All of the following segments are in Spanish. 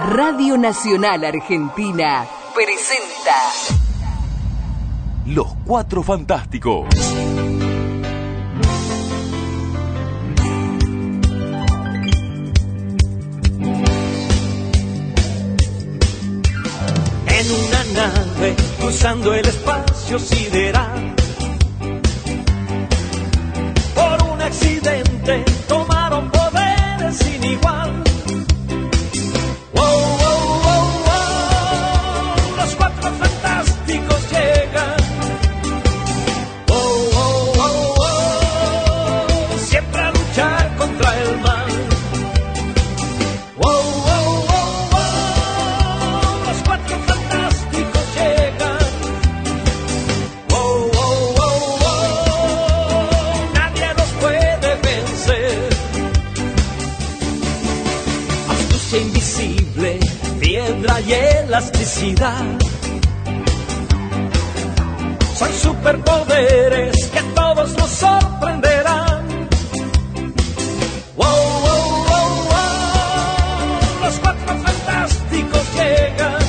Radio Nacional Argentina presenta Los Cuatro Fantásticos. En una nave cruzando el espacio sideral, por un accidente tomaron poderes sin igual. Wow, wow, wow, wow, los Cuatro Fantásticos llegan. Wow, wow, wow, wow, siempre a luchar contra el mal. Wow, wow, wow, wow, los Cuatro Fantásticos llegan. Wow, wow, wow, wow, nadie los puede vencer. Astucia invisible, piedra y elasticidad son superpoderes que a todos nos sorprenderán. Wow, wow, wow, wow, los Cuatro Fantásticos llegan.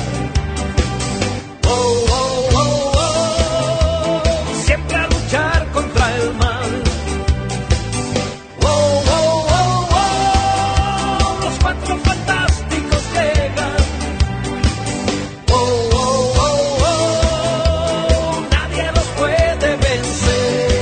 Wow, wow, wow, wow, siempre a luchar contra el mal. Wow, wow, wow, wow, los Cuatro Fantásticos llegan. Wow, wow, wow, wow, nadie los puede vencer.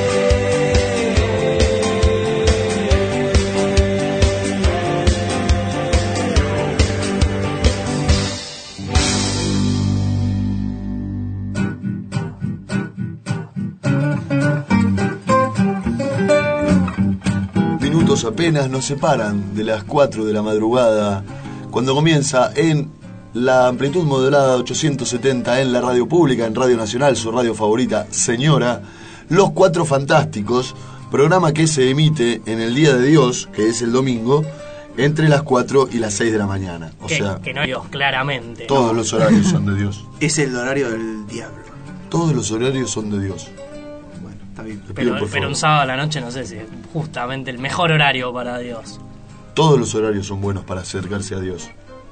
Minutos apenas nos separan de las 4 de la madrugada, cuando comienza en la amplitud modulada 870 en la radio pública, en Radio Nacional, su radio favorita, señora, Los Cuatro Fantásticos, programa que se emite en el Día de Dios, que es el domingo, entre las 4 y las 6 de la mañana. O sea, que no Dios, claramente. todos los horarios son de Dios. Es el horario del diablo. Todos los horarios son de Dios. Bueno, está bien. Te pido, por Pero favor. un sábado a la noche no sé si es justamente el mejor horario para Dios. Todos los horarios son buenos para acercarse a Dios.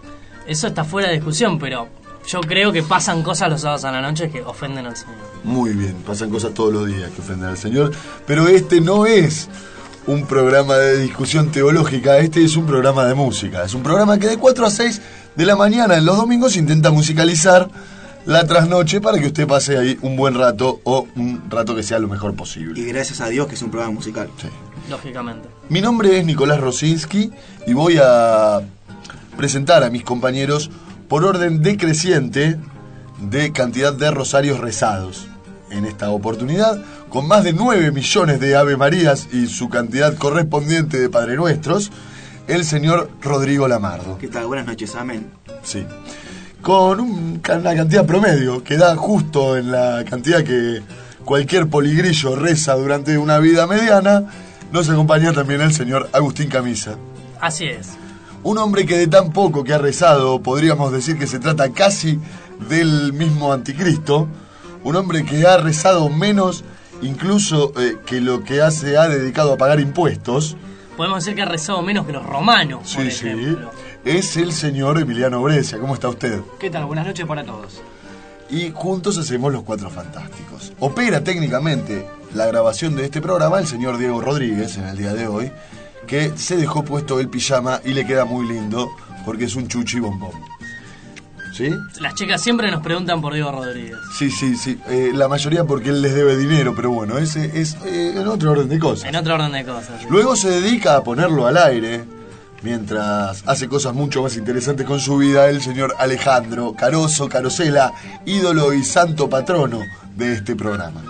Eso está fuera de discusión, pero yo creo que pasan cosas los sábados a la noche que ofenden al Señor. Muy bien, pasan cosas todos los días que ofenden al Señor, pero este no es un programa de discusión teológica, este es un programa de música. Es un programa que de 4 a 6 de la mañana en los domingos intenta musicalizar la trasnoche para que usted pase ahí un buen rato o un rato que sea lo mejor posible. Y gracias a Dios que es un programa musical. Sí. Lógicamente. Mi nombre es Nicolás Rosinski y voy a presentar a mis compañeros por orden decreciente de cantidad de rosarios rezados. En esta oportunidad, con más de 9 millones de Ave Marías y su cantidad correspondiente de Padre Nuestros, el señor Rodrigo Lamardo. ¿Qué tal? Buenas noches, amén. Sí. Con una cantidad promedio que da justo en la cantidad que cualquier poligrillo reza durante una vida mediana, nos acompaña también el señor Agustín Camisa. Así es. Un hombre que de tan poco que ha rezado, podríamos decir que se trata casi del mismo anticristo. Un hombre que ha rezado menos incluso que lo que ha dedicado a pagar impuestos. Podemos decir que ha rezado menos que los romanos, por Sí, ejemplo. es el señor Emiliano Brescia. ¿Cómo está usted? ¿Qué tal? Buenas noches para todos. Y juntos hacemos Los Cuatro Fantásticos. Opera técnicamente la grabación de este programa el señor Diego Rodríguez en el día de hoy, que se dejó puesto el pijama y le queda muy lindo porque es un chuchi bombón. ¿Sí? Las chicas siempre nos preguntan por Diego Rodríguez. Sí. La mayoría porque él les debe dinero, pero bueno, ese es en otro orden de cosas. En otro orden de cosas. Sí. Luego se dedica a ponerlo al aire, mientras hace cosas mucho más interesantes con su vida, el señor Alejandro Caroso Carosela, ídolo y santo patrono de este programa.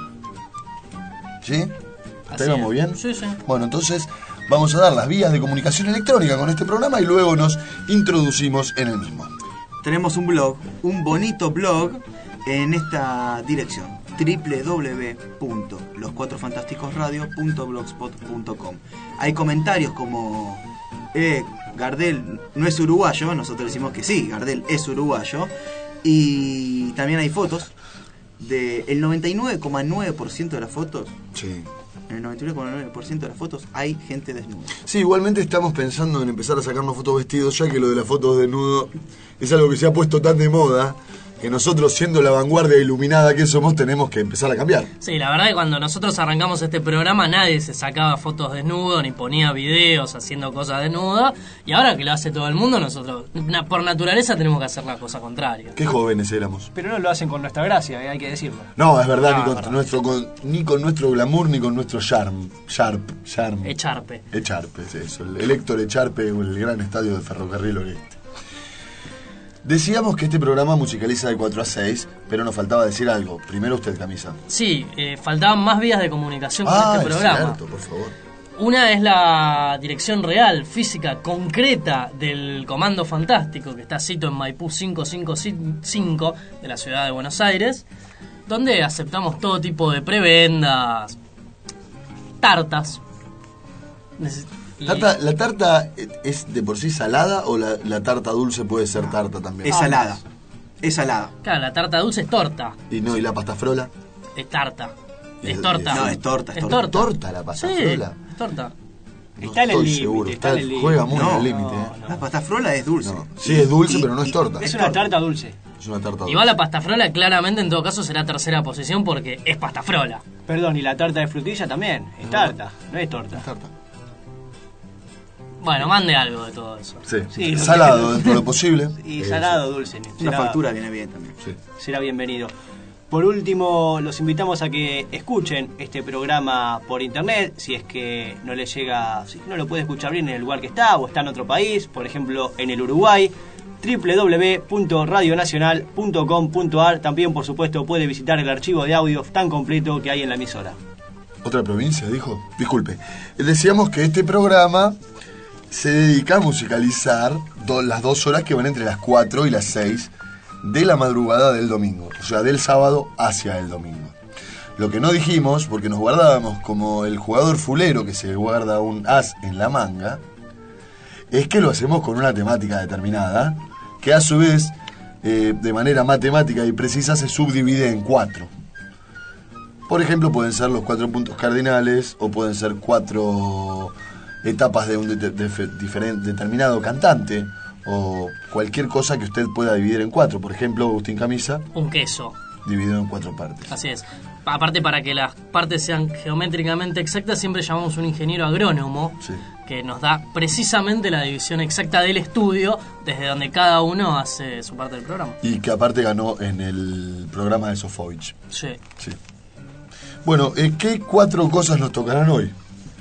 ¿Sí? ¿Estamos bien? Sí. Bueno, entonces vamos a dar las vías de comunicación electrónica con este programa y luego nos introducimos en el mismo. Tenemos un blog, un bonito blog en esta dirección: www.loscuatrofantásticosradio.blogspot.com. Hay comentarios como Gardel no es uruguayo. Nosotros decimos que sí, Gardel es uruguayo. Y también hay fotos. El 99,9% de las fotos Sí. en el 99,9% de las fotos hay gente desnuda. Sí, igualmente estamos pensando en empezar a sacarnos fotos vestidos, ya que lo de las fotos desnudo es algo que se ha puesto tan de moda que nosotros, siendo la vanguardia iluminada que somos, tenemos que empezar a cambiar. Sí, la verdad que cuando nosotros arrancamos este programa nadie se sacaba fotos desnudo ni ponía videos haciendo cosas desnudas, y ahora que lo hace todo el mundo, nosotros por naturaleza tenemos que hacer la cosa contraria. Qué jóvenes éramos. Pero no lo hacen con nuestra gracia, hay que decirlo. No, es verdad, No, ni, con verdad. ni con nuestro glamour, ni con nuestro charm. Echarpe. Echarpe, es eso. El Héctor Echarpe, el gran estadio de Ferrocarril Oeste. Decíamos que este programa musicaliza de 4 a 6, pero nos faltaba decir algo. Primero usted, Camisa. Sí, faltaban más vías de comunicación con este Es programa. cierto, por favor. Una es la dirección real, física, concreta del Comando Fantástico, que está cito en Maipú 555 de la ciudad de Buenos Aires, donde aceptamos todo tipo de prebendas, tartas. Y- ¿La tarta es de por sí salada o la tarta dulce puede ser tarta también? Es salada. Es salada. Claro, la tarta dulce es torta, ¿Y la pasta frola? es tarta, Y- es torta. No, es torta, es Es torta. torta. ¿Torta la pasta Sí, frola? es torta. No Está en el estoy límite, seguro. está en el límite. Juega muy No, en el límite. no. La pasta frola es dulce. No. Sí, es dulce, pero no es torta. Es una tarta dulce. Es una tarta dulce. Igual la pasta frola claramente en todo caso será tercera posición porque es pasta frola. Perdón, y la tarta de frutilla también. Es tarta, no es torta. Es tarta. Bueno, mande algo de todo eso. Sí. Sí, lo Salado que- dentro de lo posible. Y salado, dulce. Una factura viene bien también. Sí. Será bienvenido. Por último, los invitamos a que escuchen este programa por internet, si es que no les llega, si no lo puede escuchar bien en el lugar que está o está en otro país, por ejemplo en el Uruguay, www.radionacional.com.ar. También, por supuesto, puede visitar el archivo de audio tan completo que hay en la emisora. ¿Otra provincia, dijo? Disculpe. Decíamos que este programa se dedica a musicalizar las 2 horas que van entre las 4 y las 6 de la madrugada del domingo. O sea, del sábado hacia el domingo. Lo que no dijimos, porque nos guardábamos como el jugador fulero que se guarda un as en la manga, es que lo hacemos con una temática determinada, que a su vez, de manera matemática y precisa, se subdivide en 4. Por ejemplo, pueden ser los 4 puntos cardinales, o pueden ser 4 etapas de un determinado cantante, o cualquier cosa que usted pueda dividir en 4. Por ejemplo, Agustín Camisa, Un queso. dividido en 4 partes. Así es. Aparte, para que las partes sean geométricamente exactas, siempre llamamos un ingeniero agrónomo Sí. que nos da precisamente la división exacta del estudio desde donde cada uno hace su parte del programa. Y que aparte ganó en el programa de Sofovich. Sí. Sí. Bueno, ¿qué 4 cosas nos tocarán hoy?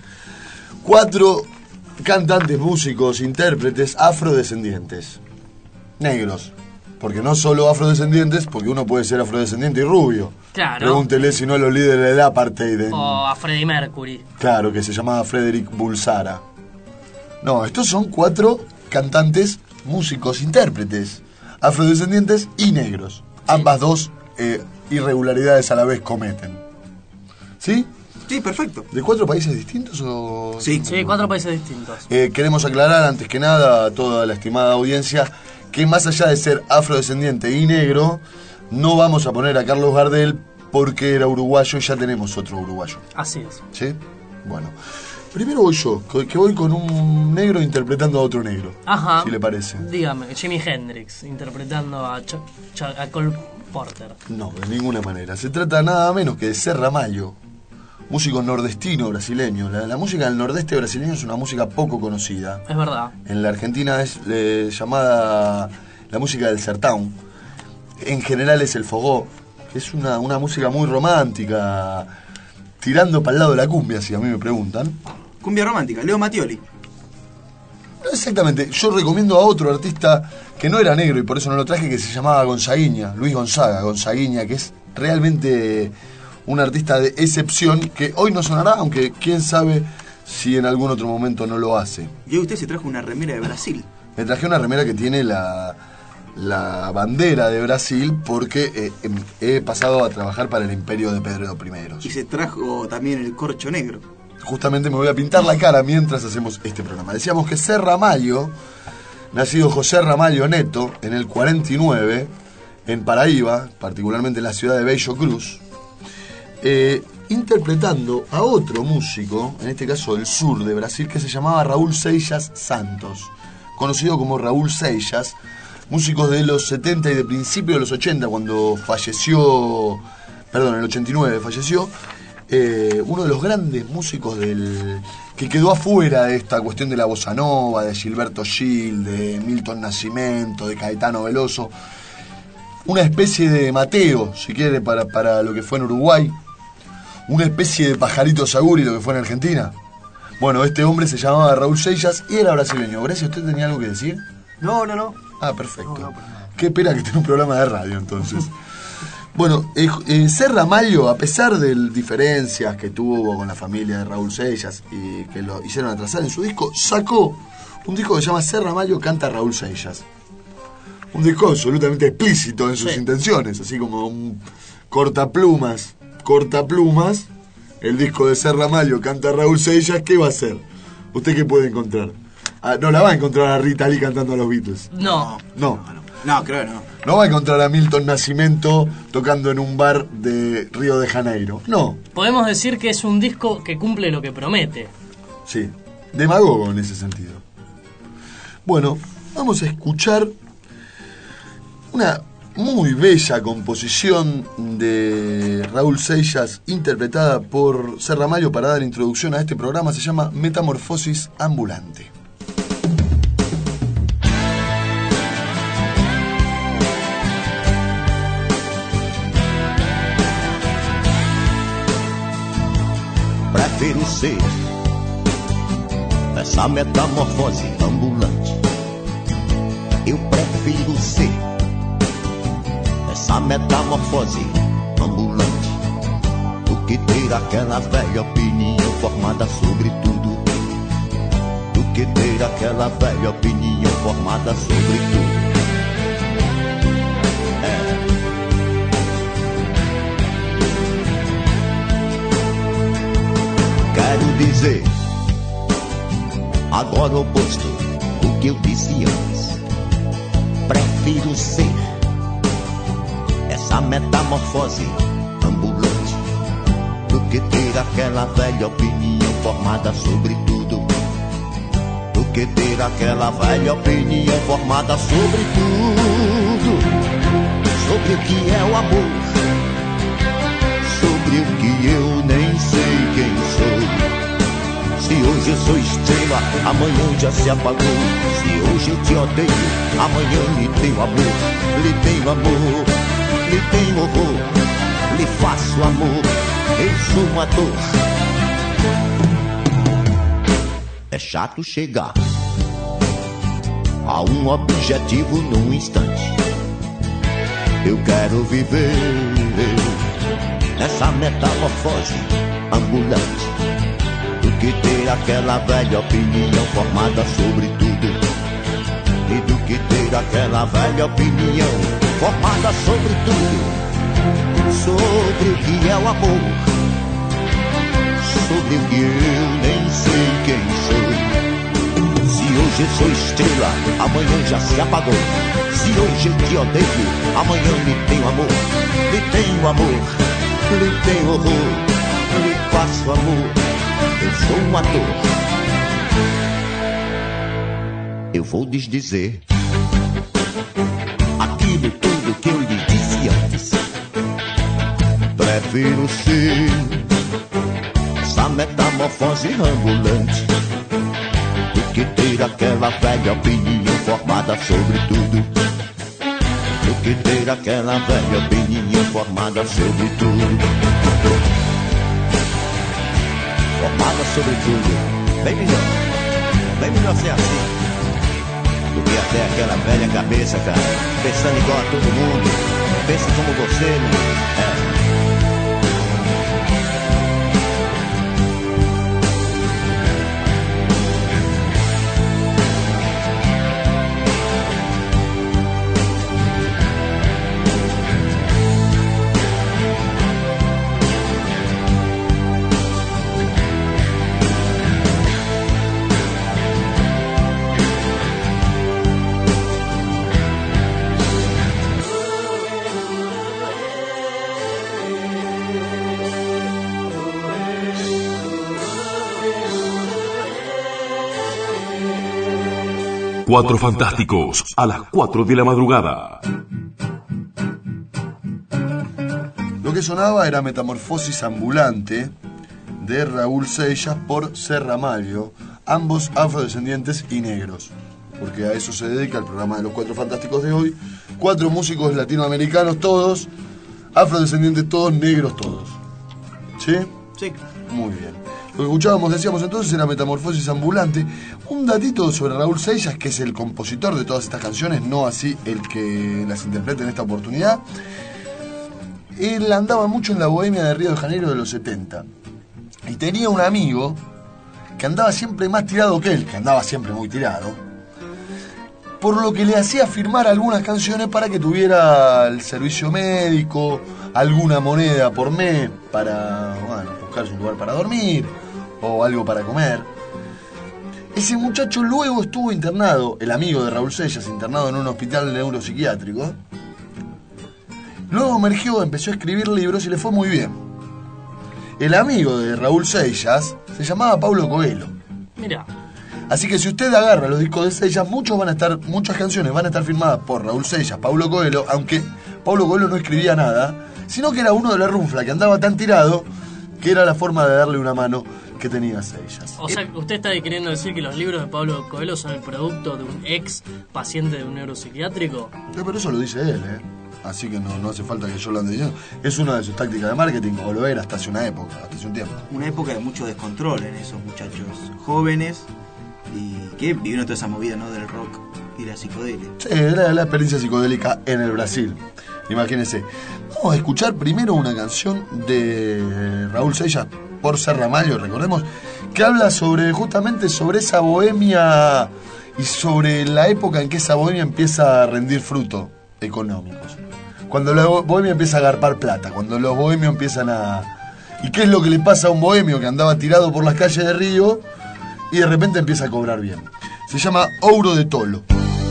4 cantantes, músicos, intérpretes afrodescendientes. Negros. Porque no solo afrodescendientes, porque uno puede ser afrodescendiente y rubio. Claro. Pregúntele si no a los líderes del apartheid. O a Freddie Mercury. Claro, que se llamaba Frederick Bulsara. No, estos son 4 cantantes, músicos, intérpretes, afrodescendientes y negros. Ambas dos irregularidades a la vez cometen. ¿Sí? Sí, perfecto. ¿De 4 países distintos o...? Sí. Sí, 4 países distintos. Queremos aclarar antes que nada a toda la estimada audiencia que más allá de ser afrodescendiente y negro, no vamos a poner a Carlos Gardel porque era uruguayo y ya tenemos otro uruguayo. Así es. ¿Sí? Bueno. Primero voy yo, que voy con un negro interpretando a otro negro. Ajá. Si le parece. Dígame, Jimi Hendrix interpretando a Cole Porter. No, de ninguna manera. Se trata nada menos que de Serra Mayo, músico nordestino brasileño. La música del nordeste brasileño es una música poco conocida. Es verdad. En la Argentina es llamada la música del sertão. En general es el fogó. Es una música muy romántica, tirando para el lado de la cumbia, si a mí me preguntan. Cumbia romántica, Leo Mattioli. No exactamente. Yo recomiendo a otro artista que no era negro y por eso no lo traje, que se llamaba Gonzaguiña, Luis Gonzaguiña, que es realmente un artista de excepción que hoy no sonará, aunque quién sabe si en algún otro momento no lo hace. Y hoy usted se trajo una remera de Brasil. Me traje una remera que tiene la bandera de Brasil porque he pasado a trabajar para el imperio de Pedro I. Y se trajo también el corcho negro. Justamente me voy a pintar la cara mientras hacemos este programa. Decíamos que Serra Mayo, nacido José Ramalho Neto en el 49, en Paraíba, particularmente en la ciudad de Bello Cruz, interpretando a otro músico, en este caso del sur de Brasil, que se llamaba Raúl Seixas Santos, conocido como Raúl Seixas, músico de los 70 y de principio de los 80, cuando falleció, perdón, en el 89 falleció, uno de los grandes músicos que quedó afuera de esta cuestión de la bossa nova, de Gilberto Gil, de Milton Nascimento, de Caetano Veloso, una especie de Mateo, si quiere, para lo que fue en Uruguay, una especie de Pajarito Saguri, lo que fue en Argentina. Bueno, este hombre se llamaba Raúl Seixas y era brasileño. Grecia, ¿usted tenía algo que decir? No. Ah, perfecto. No. Qué pena que tenga un programa de radio, entonces. Bueno, Serra Mayo, a pesar de diferencias que tuvo con la familia de Raúl Seixas y que lo hicieron atrasar en su disco, sacó un disco que se llama Serra Mayo canta Raúl Seixas. Un disco absolutamente explícito en sus intenciones, así como un cortaplumas, el disco de Serra Mayo canta Raúl Seixas. ¿Qué va a hacer? ¿Usted qué puede encontrar? No la va a encontrar a Rita Lee cantando a los Beatles. No, creo que no. No va a encontrar a Milton Nascimento tocando en un bar de Río de Janeiro. No. Podemos decir que es un disco que cumple lo que promete. Sí, demagogo en ese sentido. Bueno, vamos a escuchar una muy bella composición de Raúl Seixas interpretada por Serra Mayo para dar introducción a este programa. Se llama Metamorfosis Ambulante. Prefiro ser essa metamorfose ambulante. Eu prefiro ser essa metamorfose ambulante do que ter aquela velha opinião formada sobre tudo. Do que ter aquela velha opinião formada sobre tudo. Quero dizer agora o oposto do que eu disse antes. Prefiro ser essa metamorfose ambulante do que ter aquela velha opinião formada sobre tudo. Do que ter aquela velha opinião formada sobre tudo. Sobre o que é o amor, sobre o que eu nem sei quem sou. Se hoje eu sou estrela, amanhã já se apagou. Se hoje eu te odeio, amanhã lhe tenho amor. Lhe tenho amor, lhe tenho horror. Lhe faço amor, eu sou um ator. É chato chegar a um objetivo num instante. Eu quero viver essa metamorfose ambulante do que ter aquela velha opinião formada sobre tudo. E do que ter aquela velha opinião formada sobre tudo. Sobre o que é o amor, sobre o que eu nem sei quem sou. Se hoje eu sou estrela, amanhã já se apagou. Se hoje eu te odeio, amanhã lhe tenho amor. Lhe tenho amor, lhe tenho horror, lhe faço amor. Eu sou um ator. Eu vou lhes dizer aquilo tudo que eu lhe disse antes. Prefiro ser essa metamorfose ambulante do que ter aquela velha opinião formada sobre tudo. Do que ter aquela velha opinião formada sobre tudo. Formada sobre tudo. Bem melhor ser assim do que até aquela velha cabeça, cara, pensando igual a todo mundo. Pensa como você, né? Cuatro Fantásticos, a las 4 de la madrugada. Lo que sonaba era Metamorfosis Ambulante de Raúl Seixas por Serra Mario, ambos afrodescendientes y negros, porque a eso se dedica el programa de los Cuatro Fantásticos de hoy. 4 músicos latinoamericanos, todos afrodescendientes, todos negros, todos. ¿Sí? Sí. Muy bien. Lo que escuchábamos, decíamos entonces, era Metamorfosis Ambulante. Un datito sobre Raúl Seixas, que es el compositor de todas estas canciones, no así el que las interpreta en esta oportunidad. Él andaba mucho en la bohemia de Río de Janeiro de los 70. Y tenía un amigo que andaba siempre más tirado que él, que andaba siempre muy tirado, por lo que le hacía firmar algunas canciones para que tuviera el servicio médico, alguna moneda por mes para, bueno, buscarse un lugar para dormir o algo para comer. Ese muchacho luego estuvo internado, el amigo de Raúl Seixas, internado en un hospital neuropsiquiátrico. Luego emergió, empezó a escribir libros y le fue muy bien. El amigo de Raúl Seixas se llamaba Paulo Coelho. Mira. Así que si usted agarra los discos de Seixas, muchas canciones van a estar firmadas por Raúl Seixas, Paulo Coelho, aunque Paulo Coelho no escribía nada, sino que era uno de la runfla, que andaba tan tirado que era la forma de darle una mano que tenía Seixas. O sea, usted está queriendo decir que los libros de Paulo Coelho son el producto de un ex paciente de un neuropsiquiátrico. Pero eso lo dice él, así que no hace falta que yo lo ande diciendo. Es una de sus tácticas de marketing, o lo era hasta hace una época, hasta hace un tiempo. Una época de mucho descontrol en esos muchachos jóvenes y que vivieron toda esa movida, ¿no?, del rock y la psicodelia. Sí, era la experiencia psicodélica en el Brasil. Imagínense. Vamos a escuchar primero una canción de Raúl Seixas por Serra Mario, recordemos, que habla justamente sobre esa bohemia y sobre la época en que esa bohemia empieza a rendir frutos económicos. Cuando la bohemia empieza a agarpar plata, cuando los bohemios empiezan a... ¿Y qué es lo que le pasa a un bohemio que andaba tirado por las calles de Río y de repente empieza a cobrar bien? Se llama Ouro de Tolo.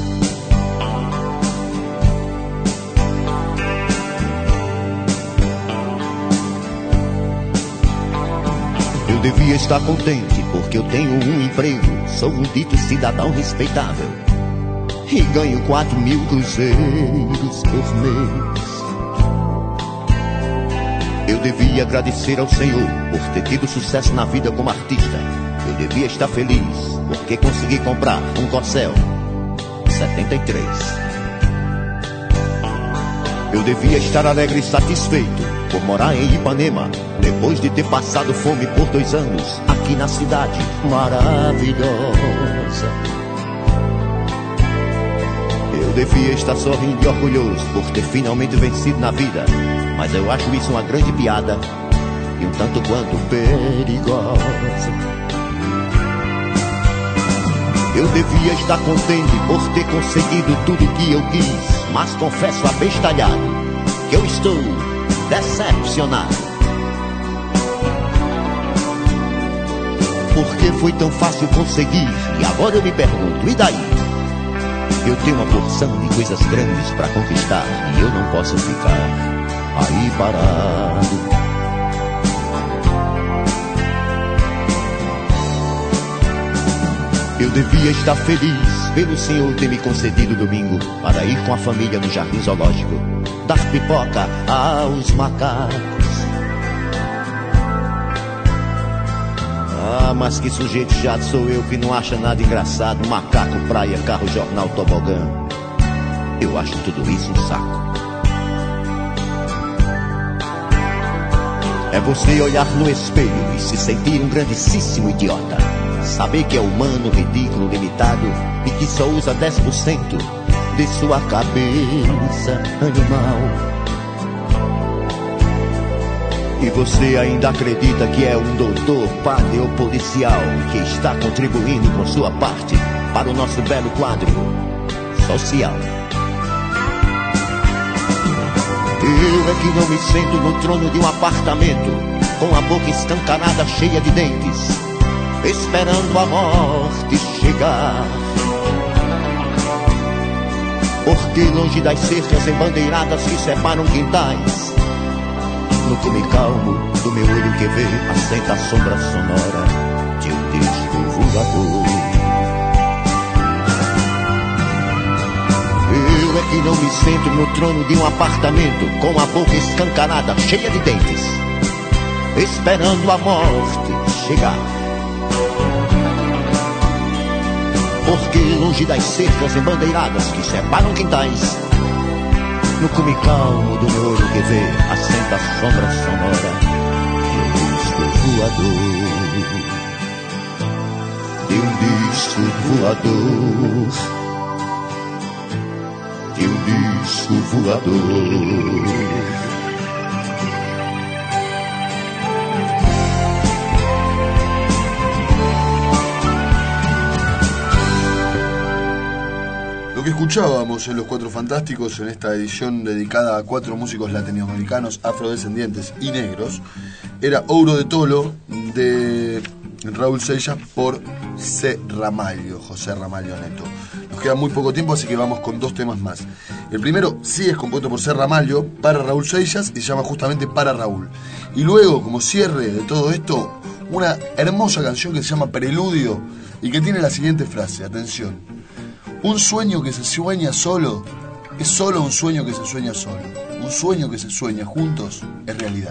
Eu devia estar contente porque eu tenho emprego, sou dito cidadão respeitável e ganho 4.000 cruzeiros por mês. Eu devia agradecer ao Senhor por ter tido sucesso na vida como artista. Eu devia estar feliz porque consegui comprar um Corcel 73. Eu devia estar alegre e satisfeito por morar em Ipanema, depois de ter passado fome por 2 anos aqui na cidade maravilhosa. Eu devia estar sorrindo e orgulhoso por ter finalmente vencido na vida, mas eu acho isso uma grande piada e um tanto quanto perigosa. Eu devia estar contente por ter conseguido tudo o que eu quis, mas confesso abestalhado que eu estou decepcionado. Porque foi tão fácil conseguir e agora eu me pergunto, e daí? Eu tenho uma porção de coisas grandes para conquistar e eu não posso ficar aí parado. Eu devia estar feliz pelo Senhor ter me concedido domingo para ir com a família no Jardim Zoológico, dar pipoca aos macacos. Ah, mas que sujeito chato sou eu que não acha nada engraçado. Macaco, praia, carro, jornal, tobogã. Eu acho tudo isso um saco. É você olhar no espelho e se sentir um grandíssimo idiota. Saber que é humano, ridículo, limitado e que só usa 10% de sua cabeça animal. E você ainda acredita que é um doutor, padre ou policial que está contribuindo com sua parte para o nosso belo quadro social. Eu é que não me sento no trono de um apartamento com a boca escancarada cheia de dentes, esperando a morte chegar. Porque longe das cercas embandeiradas que separam quintais, no cume calmo do meu olho que vê, assenta a sombra sonora de um disco voador. não me sento no trono de um apartamento com a boca escancarada, cheia de dentes, esperando a morte chegar. Porque longe das cercas embandeiradas que separam quintais, no cume calmo do meu olho que vê, assenta a sombra sonora de um disco voador. De um disco voador. De um disco voador. Lo que escuchábamos en Los Cuatro Fantásticos en esta edición dedicada a 4 músicos latinoamericanos, afrodescendientes y negros era Ouro de Tolo de Raúl Seixas por José Ramalho Neto. Nos queda muy poco tiempo, así que vamos con 2 temas más. El primero sí es compuesto por José Ramalho para Raúl Seixas y se llama justamente Para Raúl. Y luego, como cierre de todo esto, una hermosa canción que se llama Preludio y que tiene la siguiente frase, atención: un sueño que se sueña solo es solo un sueño que se sueña solo. Un sueño que se sueña juntos es realidad.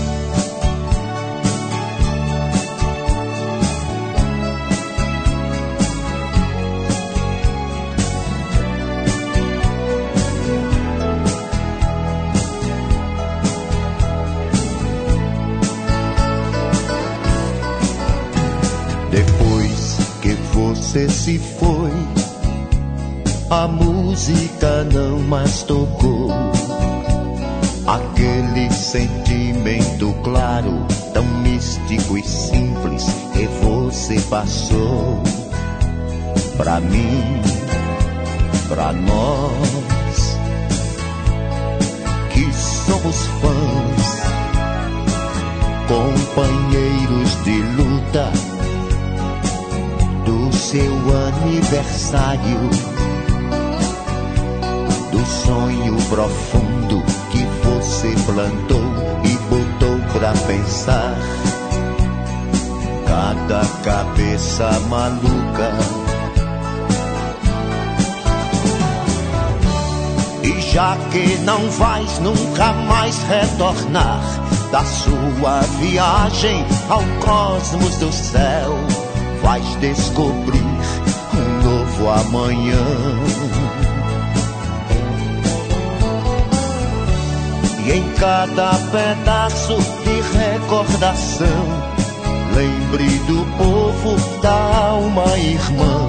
Depois que você se foi, a música não mais tocou. Aquele sentimento claro, tão místico e simples, que você passou pra mim, pra nós, que somos fãs, companheiros de luta do seu aniversário, do sonho profundo que você plantou e botou pra pensar. Cada cabeça maluca. E já que não vais nunca mais retornar da sua viagem ao cosmos do céu, vais descobrir um novo amanhã. E em cada pedaço de recordação, lembre do povo, da alma irmã.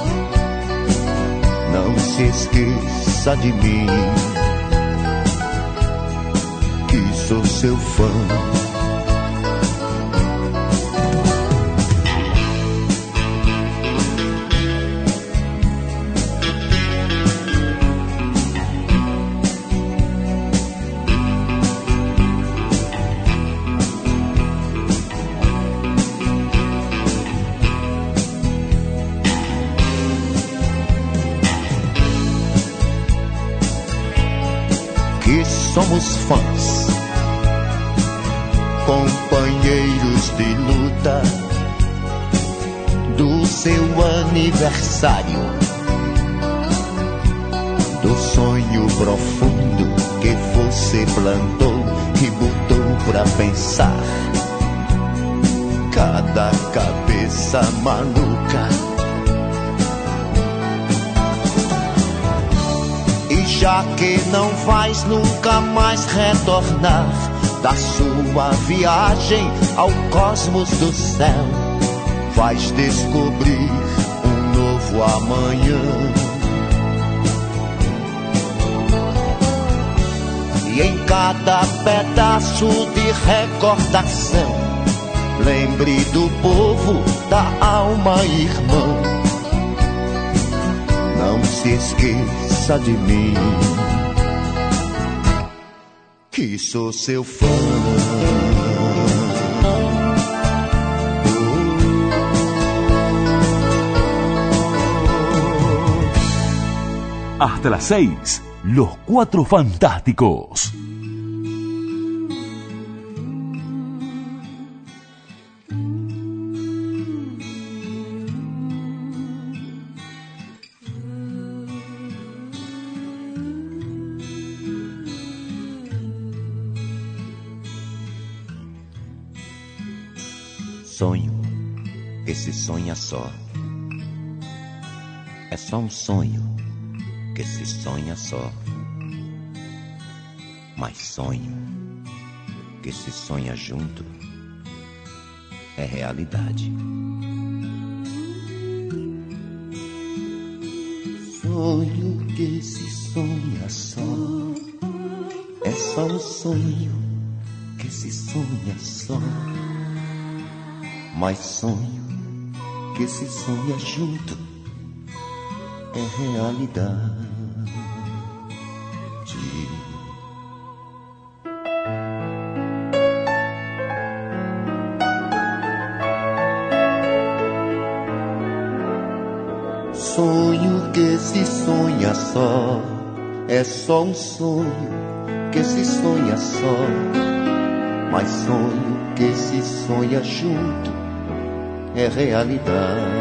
Não se esqueça de mim, que sou seu fã. Somos fãs, companheiros de luta do seu aniversário, do sonho profundo que você plantou e botou pra pensar. Cada cabeça maluca. Já que não vais nunca mais retornar da sua viagem ao cosmos do céu, vais descobrir um novo amanhã. E em cada pedaço de recordação, lembre do povo, da alma irmã. Não se esqueça de mim, que sou seu fã. Hasta las 6, Los Cuatro Fantásticos. sonho que se sonha só. É só um sonho que se sonha só. Mas sonho que se sonha junto é realidade. Sonho que se sonha só. É só um sonho que se sonha só. Mas sonho que se sonha junto é realidade. Sonho que se sonha só. É só um sonho que se sonha só. Mas sonho que se sonha junto é realidade.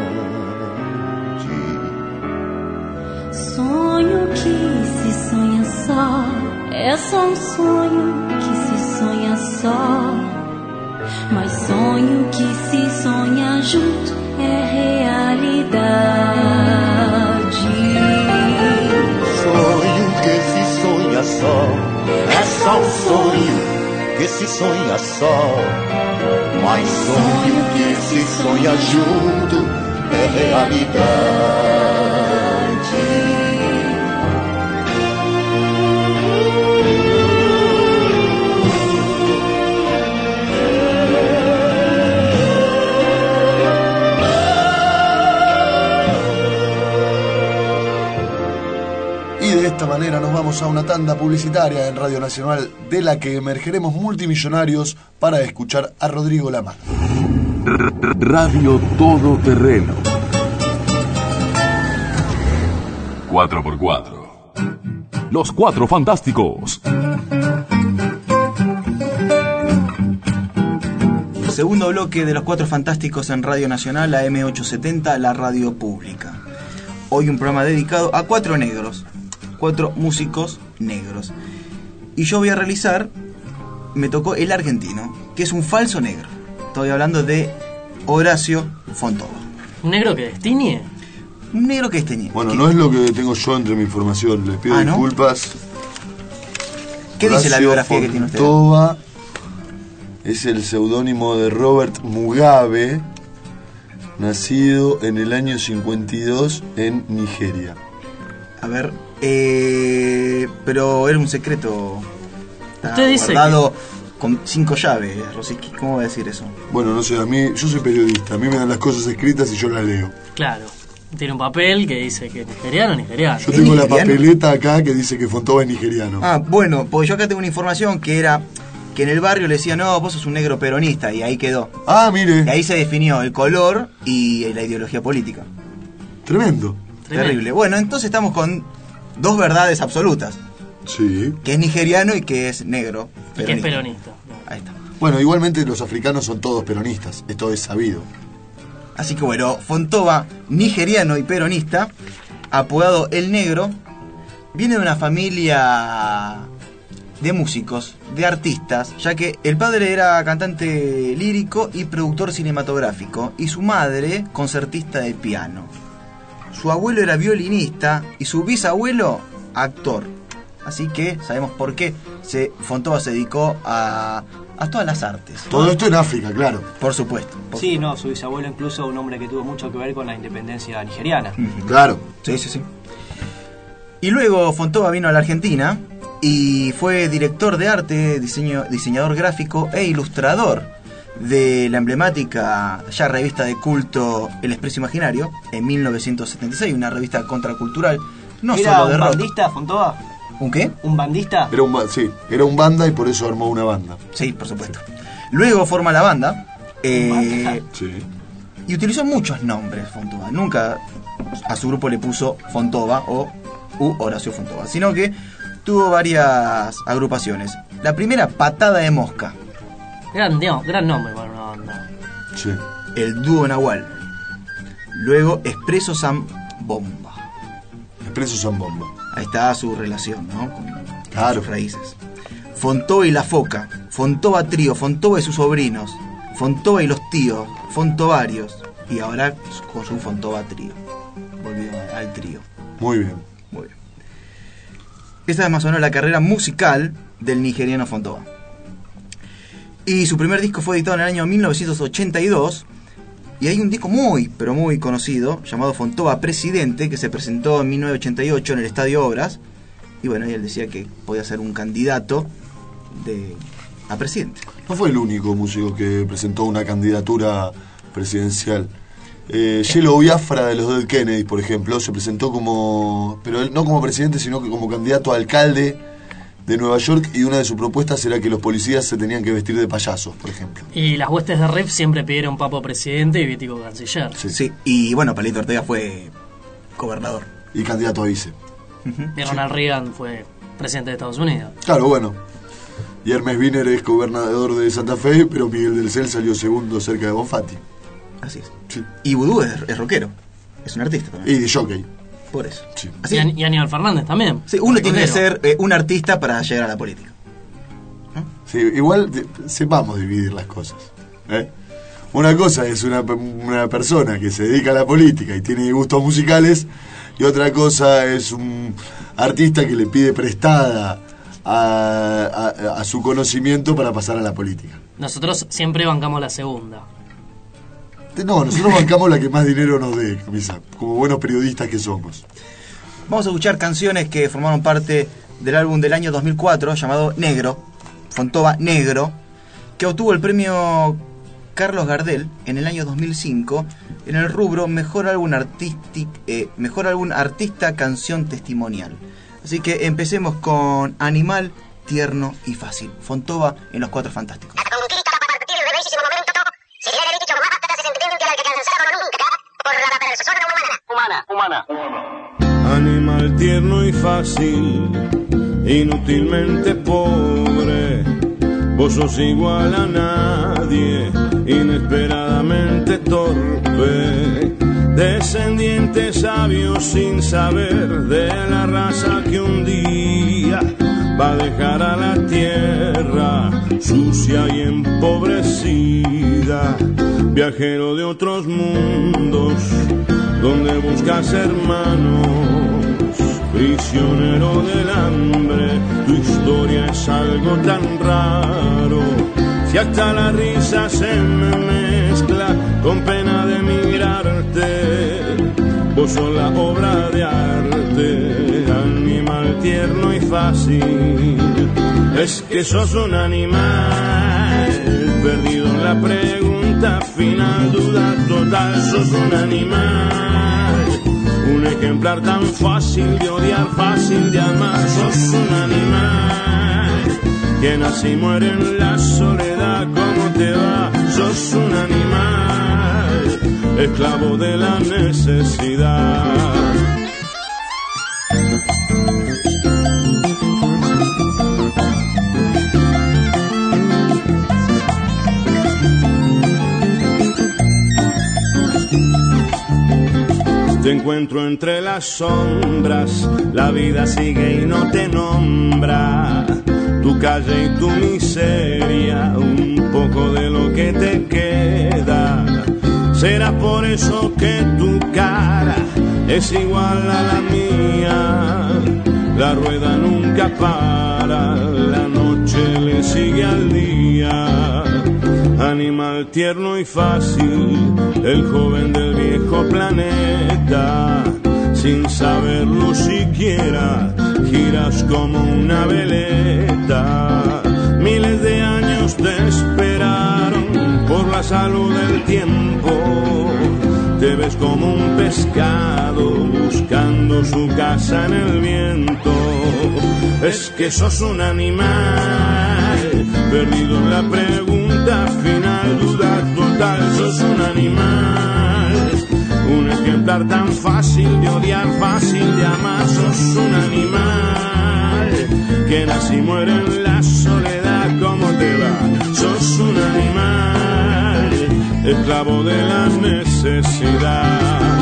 Sonho que se sonha só. É só um sonho que se sonha só. Mas sonho que se sonha junto é realidade. Sonho que se sonha só. É só um sonho que se sonha só. Mas sonho que se sonha junto é realidade. De esta manera nos vamos a una tanda publicitaria en Radio Nacional, de la que emergeremos multimillonarios para escuchar a Rodrigo Lama. Radio Todoterreno. 4x4. Los Cuatro Fantásticos. Segundo bloque de Los Cuatro Fantásticos en Radio Nacional, la M870, la radio pública. Hoy un programa dedicado a cuatro negros. 4 músicos negros. Y yo voy a realizar, me tocó el argentino, que es un falso negro. Estoy hablando de Horacio Fontova. ¿Un negro que destiñe? Un negro que destiñe. Bueno, no es lo que tengo yo entre mi información, les pido ¿no? disculpas. ¿Qué Horacio dice la biografía que tiene usted? Fontova es el seudónimo de Robert Mugabe, nacido en el año 52 en Nigeria. A ver, pero era un secreto. Usted dice guardado con 5 llaves, Rosicky. ¿Cómo va a decir eso? Bueno, no sé, a mí, yo soy periodista, a mí me dan las cosas escritas y yo las leo. Claro. Tiene un papel que dice que es nigeriano. Yo tengo la papeleta acá que dice que Fontova es nigeriano. Ah, bueno, pues yo acá tengo una información que era que en el barrio le decían, no, vos sos un negro peronista, y ahí quedó. Ah, mire. Y ahí se definió el color y la ideología política. Tremendo. Terrible. Bueno, entonces estamos con dos verdades absolutas. Sí. Que es nigeriano y que es negro. Y que es peronista. Ahí está. Bueno, igualmente los africanos son todos peronistas, esto es sabido. Así que bueno, Fontova, nigeriano y peronista, apodado El Negro, viene de una familia de músicos, de artistas, ya que el padre era cantante lírico y productor cinematográfico, y su madre concertista de piano. Su abuelo era violinista y su bisabuelo actor. Así que sabemos por qué Fontova se dedicó a todas las artes. Todo esto en África, claro. Por supuesto. Sí, no, su bisabuelo incluso un hombre que tuvo mucho que ver con la independencia nigeriana. Claro. Sí. Y luego Fontova vino a la Argentina y fue director de arte, diseñador gráfico e ilustrador de la emblemática ya revista de culto El Expreso Imaginario en 1976, una revista contracultural, no ¿Era solo de un rock. bandista, Fontova? ¿Un qué? ¿Un bandista? Era un banda y por eso armó una banda. Sí, por supuesto. Luego forma la banda. Sí. Y utilizó muchos nombres Fontova. Nunca a su grupo le puso Fontova o Horacio Fontova, sino que tuvo varias agrupaciones. La primera, Patada de Mosca. Gran nombre para una banda. Sí. El Dúo Nahual. Luego, Expreso Zambomba. Expreso Zambomba. Ahí está su relación, ¿no? Con Claro. sus raíces. Fontova y la Foca. Fontova Trío. Fontova y sus sobrinos. Fontova y los tíos, Fontovarios, y ahora con su Fontova Trío. Volvió al trío. Muy bien. Muy bien. Esta es más o menos la carrera musical del nigeriano Fontova. Y su primer disco fue editado en el año 1982. Y hay un disco muy, pero muy conocido, llamado Fontova Presidente, que se presentó en 1988 en el Estadio Obras. Y bueno, y él decía que podía ser un candidato a presidente. No fue el único músico que presentó una candidatura presidencial. Yelo Biafra de los Dead Kennedys, por ejemplo, se presentó pero él no como presidente, sino que como candidato a alcalde de Nueva York, y una de sus propuestas era que los policías se tenían que vestir de payasos, por ejemplo. Y las huestes de Rif siempre pidieron Papo presidente y Vítico canciller. Sí, y bueno, Palito Ortega fue gobernador. Y candidato a vice. Y Ronald Reagan fue presidente de Estados Unidos. Claro, bueno. Y Hermes Wiener es gobernador de Santa Fe, pero Miguel del Cel salió segundo cerca de Bonfatti. Así es. Sí. Y Vudú es rockero, es un artista también. Y de jockey. Por eso. Sí. Así. Y Aníbal Fernández también. Sí, uno tiene que ser un artista para llegar a la política, ¿no? Sí, igual sepamos dividir las cosas. Una cosa es una persona que se dedica a la política y tiene gustos musicales, y otra cosa es un artista que le pide prestada a su conocimiento para pasar a la política. Nosotros siempre bancamos la segunda. No, nosotros bancamos la que más dinero nos dé, Camisa, como buenos periodistas que somos. Vamos a escuchar canciones que formaron parte del álbum del año 2004 llamado Negro, Fontova Negro, que obtuvo el premio Carlos Gardel en el año 2005 en el rubro Mejor Álbum Artista Canción Testimonial. Así que empecemos con Animal, Tierno y Fácil, Fontova en Los Cuatro Fantásticos. Animal tierno y fácil, inútilmente pobre, vos sos igual a nadie, inesperadamente torpe, descendiente sabio sin saber de la raza que un día va a dejar a la tierra sucia y empobrecida, viajero de otros mundos donde buscas hermanos, prisionero del hambre, tu historia es algo tan raro, si hasta la risa se me mezcla con pena de migrarte, vos sos la obra de arte, animal tierno y fácil, es que sos un animal, perdido en la pregunta final, duda total, sos un animal, un ejemplar tan fácil de odiar, fácil de amar, sos un animal, que nace y muere en la soledad, ¿cómo te va? Sos un animal, esclavo de la necesidad. Te encuentro entre las sombras, la vida sigue y no te nombra, tu calle y tu miseria, un poco de lo que te queda, será por eso que tu cara es igual a la mía, la rueda nunca para, la noche le sigue al día, animal tierno y fácil, el joven del viejo planeta, sin saberlo siquiera, giras como una veleta, miles de años te esperaron por la salud del tiempo, te ves como un pescado buscando su casa en el viento, es que sos un animal, perdido en la pregunta final, duda total, sos un animal, un ejemplar tan fácil de odiar, fácil de amar, sos un animal, que nace y muere en la soledad, ¿cómo te va? Sos un animal, esclavo de la necesidad.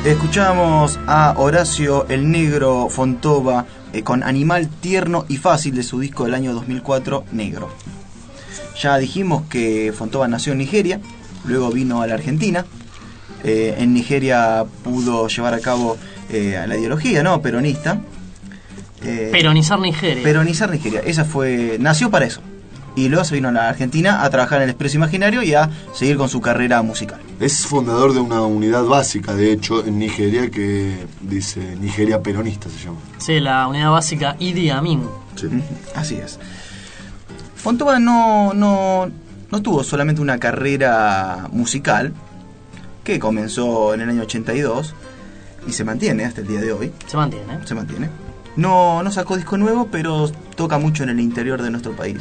Escuchamos a Horacio el Negro Fontova con Animal Tierno y Fácil de su disco del año 2004, Negro. Ya dijimos que Fontova nació en Nigeria, luego vino a la Argentina. En Nigeria pudo llevar a cabo la ideología, ¿no?, peronista. Peronizar Nigeria. Peronizar Nigeria, nació para eso. Y luego se vino a la Argentina a trabajar en el Expreso Imaginario y a seguir con su carrera musical. Es fundador de una unidad básica, de hecho, en Nigeria, que dice Nigeria Peronista se llama. Sí, la unidad básica Idi Amin. Sí. Así es. Fontova no tuvo solamente una carrera musical, que comenzó en el año 82 y se mantiene hasta el día de hoy. Se mantiene. No sacó disco nuevo, pero toca mucho en el interior de nuestro país.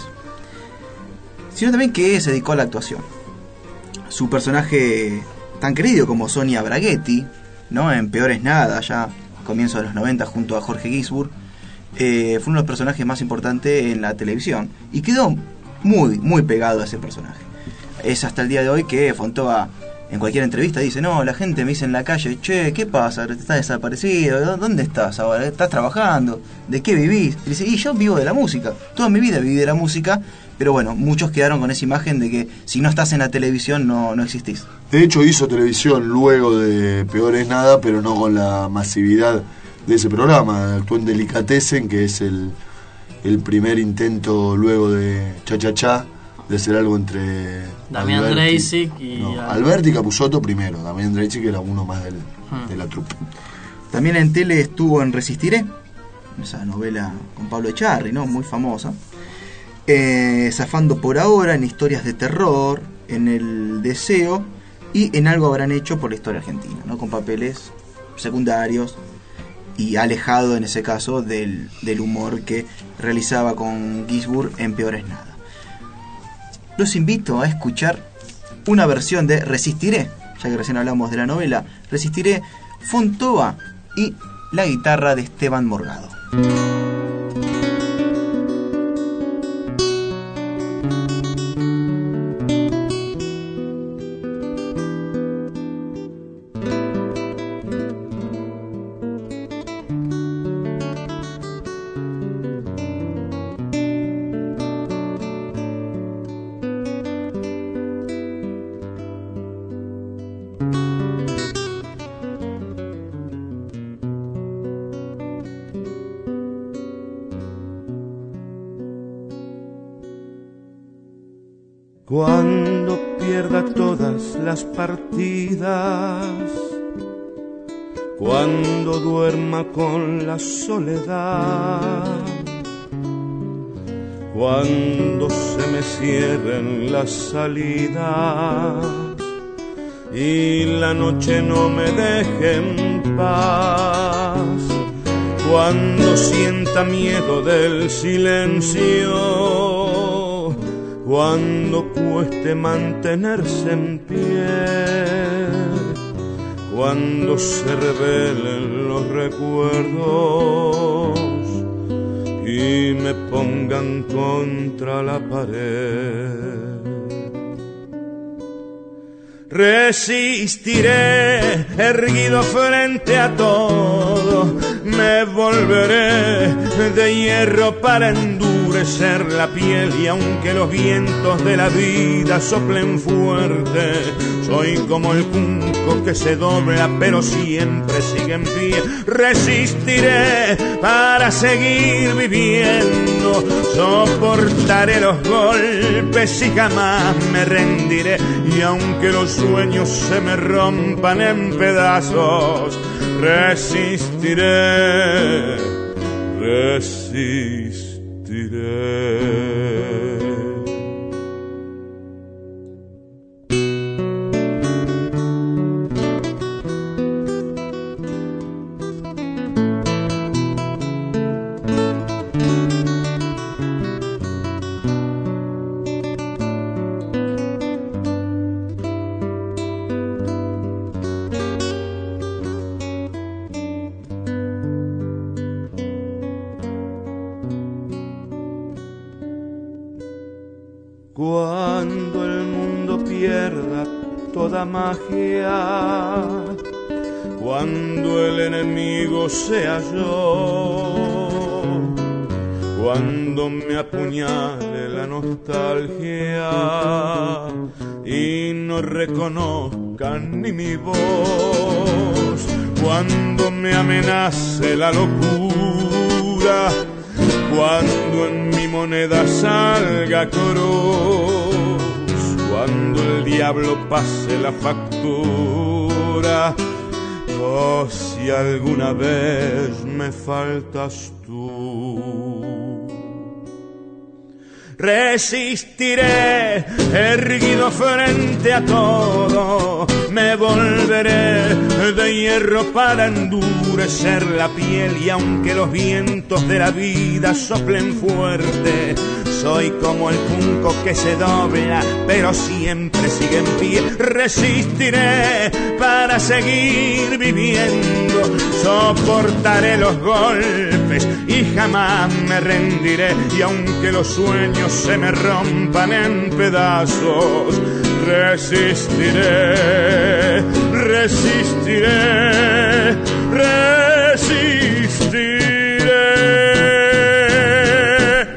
Sino también que se dedicó a la actuación. Su personaje tan querido como Sonia Braghetti, ¿no?, en Peor es Nada, ya a comienzos de los 90, junto a Jorge Gisburg, fue uno de los personajes más importantes en la televisión y quedó muy, muy pegado a ese personaje. Es hasta el día de hoy que Fontova en cualquier entrevista dice: no, la gente me dice en la calle, che, ¿qué pasa? ¿Estás desaparecido? ¿Dónde estás ahora? ¿Estás trabajando? ¿De qué vivís? Y dice: y yo vivo de la música, toda mi vida viví de la música. Pero bueno, muchos quedaron con esa imagen de que si no estás en la televisión no existís. De hecho hizo televisión luego de Peor es Nada, pero no con la masividad de ese programa. Actuó en Delicatessen, que es el primer intento luego de Cha Cha Cha de hacer algo entre Damián Dreisig y... Alberti y Capusotto primero. Damián Dreisig era uno más de la trupe. También en tele estuvo en Resistiré, esa novela con Pablo Echarri, ¿no?, muy famosa. Zafando por Ahora, en Historias de Terror, en El Deseo y en Algo Habrán Hecho por la Historia Argentina, ¿no?, con papeles secundarios y alejado en ese caso del humor que realizaba con Gisburg en Peor es Nada. Los invito a escuchar una versión de Resistiré, ya que recién hablamos de la novela. Resistiré, Fontova y la guitarra de Esteban Morgado. Cuando pierda todas las partidas, cuando duerma con la soledad, cuando se me cierren las salidas y la noche no me deje en paz, cuando sienta miedo del silencio, cuando cueste mantenerse en pie, cuando se revelen los recuerdos y me pongan contra la pared. Resistiré erguido frente a todo, me volveré de hierro para endurecer la piel, y aunque los vientos de la vida soplen fuerte, soy como el junco que se dobla pero siempre sigue en pie. Resistiré para seguir viviendo, soportaré los golpes y jamás me rendiré, y aunque los sueños se me rompan en pedazos, resistiré, resistiré. Cuando el mundo pierda toda magia, cuando el enemigo sea yo, cuando me apuñale la nostalgia y no reconozcan ni mi voz, cuando me amenace la locura, cuando en mi moneda salga cruz, cuando el diablo pase la factura, oh, si alguna vez me faltas tú. Resistiré erguido frente a todo, me volveré de hierro para endurecer la piel, y aunque los vientos de la vida soplen fuerte, soy como el junco que se dobla pero siempre sigue en pie. Resistiré para seguir viviendo, soportaré los golpes y jamás me rendiré, y aunque los sueños se me rompan en pedazos, resistiré, resistiré, resistiré.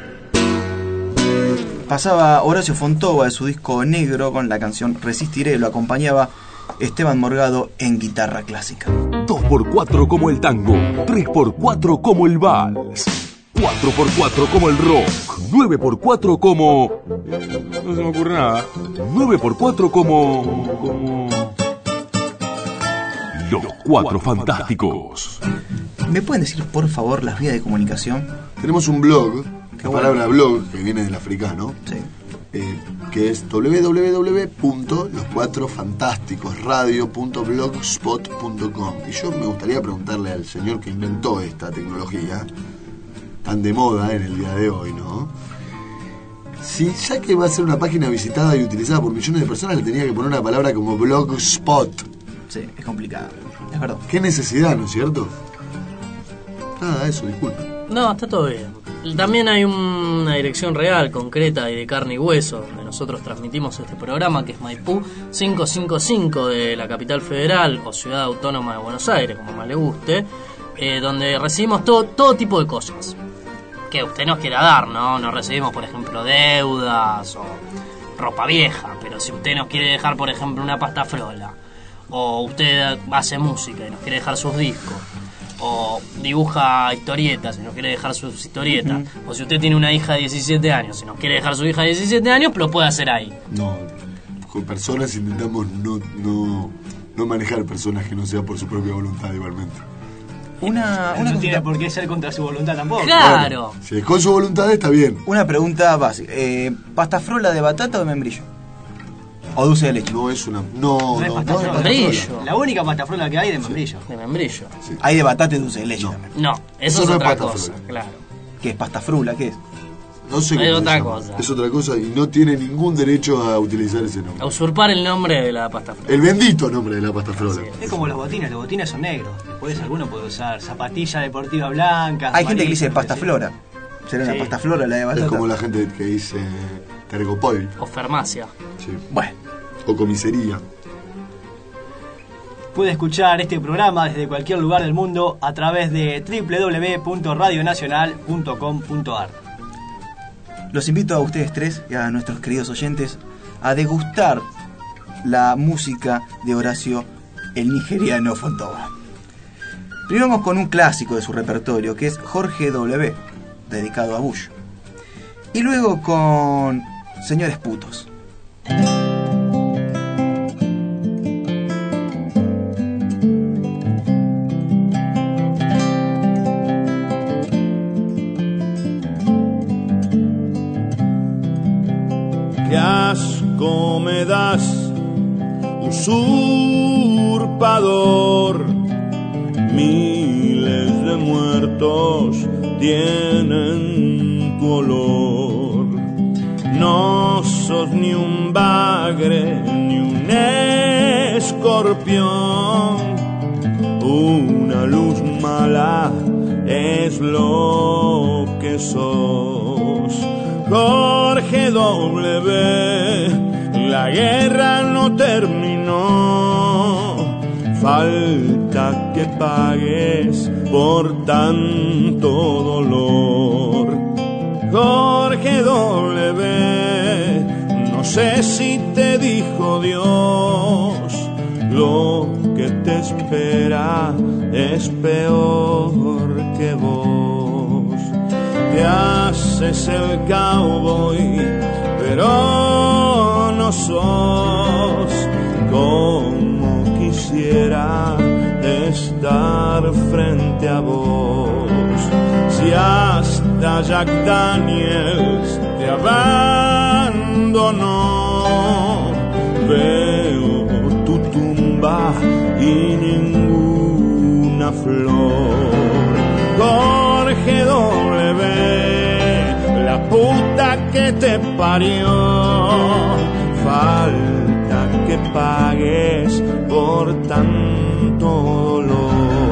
Pasaba Horacio Fontova de su disco Negro con la canción Resistiré, lo acompañaba Esteban Morgado en guitarra clásica. 2x4 como el tango, 3x4 como el vals, 4x4 como el rock, 9x4 como... no se me ocurre nada. 9x4 como... Los Cuatro Fantásticos. ¿Me pueden decir, por favor, las vías de comunicación? Tenemos un blog, la bueno. palabra blog, que viene del africano, Sí. Que es www.loscuatrofantásticosradio.blogspot.com. Y yo me gustaría preguntarle al señor que inventó esta tecnología, tan de moda en el día de hoy, ¿no? Si ya que va a ser una página visitada y utilizada por millones de personas, le tenía que poner una palabra como blogspot. Sí, es complicado, es verdad. Qué necesidad, ¿no es cierto? Nada, eso, disculpe. No, está todo bien. También hay una dirección real, concreta y de carne y hueso, donde nosotros transmitimos este programa, que es Maipú 555 de la capital federal o ciudad autónoma de Buenos Aires, como más le guste, donde recibimos todo tipo de cosas que usted nos quiera dar, ¿no? Nos recibimos, por ejemplo, deudas o ropa vieja, pero si usted nos quiere dejar, por ejemplo, una pasta frola, o usted hace música y nos quiere dejar sus discos, o dibuja historietas y nos quiere dejar sus historietas, o si usted tiene una hija de 17 años y nos quiere dejar su hija de 17 años, lo puede hacer ahí. No, con personas intentamos no manejar personas que no sea por su propia voluntad igualmente. Una No tiene cosita- por qué ser contra su voluntad tampoco. Claro. Bueno, si es con su voluntad está bien. Una pregunta básica. ¿Pasta frola de batata o de membrillo? ¿O dulce de leche? No es una... No es es pasta frola. Membrillo. La única pasta frola que hay de membrillo. De membrillo. Hay de batata y dulce de leche No. también. No, eso Eso es no es otra pasta cosa, frola. claro. ¿Qué es pasta frula? ¿Qué es? No sé Es cómo se otra llama. cosa. Es otra cosa y no tiene ningún derecho a utilizar ese nombre. A usurpar el nombre de la pasta frola. El bendito nombre de la pasta frola. Es como los botines son negros. Después alguno puede usar zapatilla deportiva blanca. Hay gente que dice amarillas, pasta sí. flora. ¿Será una Sí. pasta flora la de batata? Es como la gente que dice tergopol, O farmacia. sí. Bueno, O comisaría. Puede escuchar este programa desde cualquier lugar del mundo a través de www.radionacional.com.ar. los invito a ustedes tres y a nuestros queridos oyentes a degustar la música de Horacio el nigeriano Fontova. Primero vamos con un clásico de su repertorio, que es Jorge W, dedicado a Bush. Y luego con Señores Putos. Qué asco me das, usurpador. Miles de muertos tienen tu olor. No sos ni un bagre ni un escorpión. Una luz mala es lo que sos. Jorge W, la guerra no terminó. falta que pagues por tanto dolor. Jorge W, no sé si te dijo Dios, lo que te espera es peor que vos. Te haces el cowboy, pero no sos como quisiera estar frente a vos. Si hasta Jack Daniels te abandonó, veo tu tumba y ninguna flor. Jorge W, la puta que te parió, falta que pagues por tanto dolor.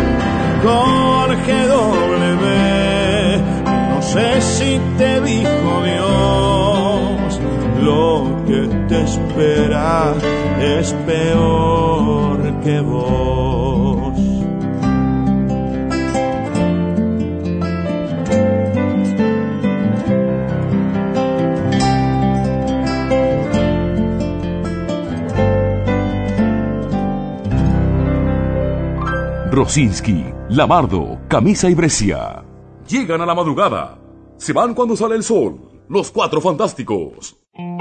Jorge W, no sé si te dijo Dios, lo que te espera es peor que vos. Rosinski, Lamardo, Camisa y Brescia. Llegan a la madrugada. Se van cuando sale el sol. Los Cuatro Fantásticos.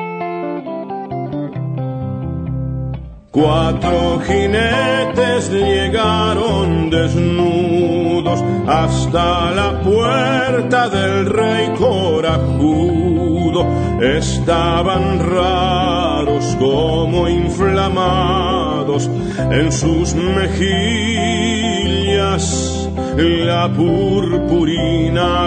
4 jinetes llegaron desnudos hasta la puerta del rey corajudo. Estaban raros como inflamados en sus mejillas, la purpurina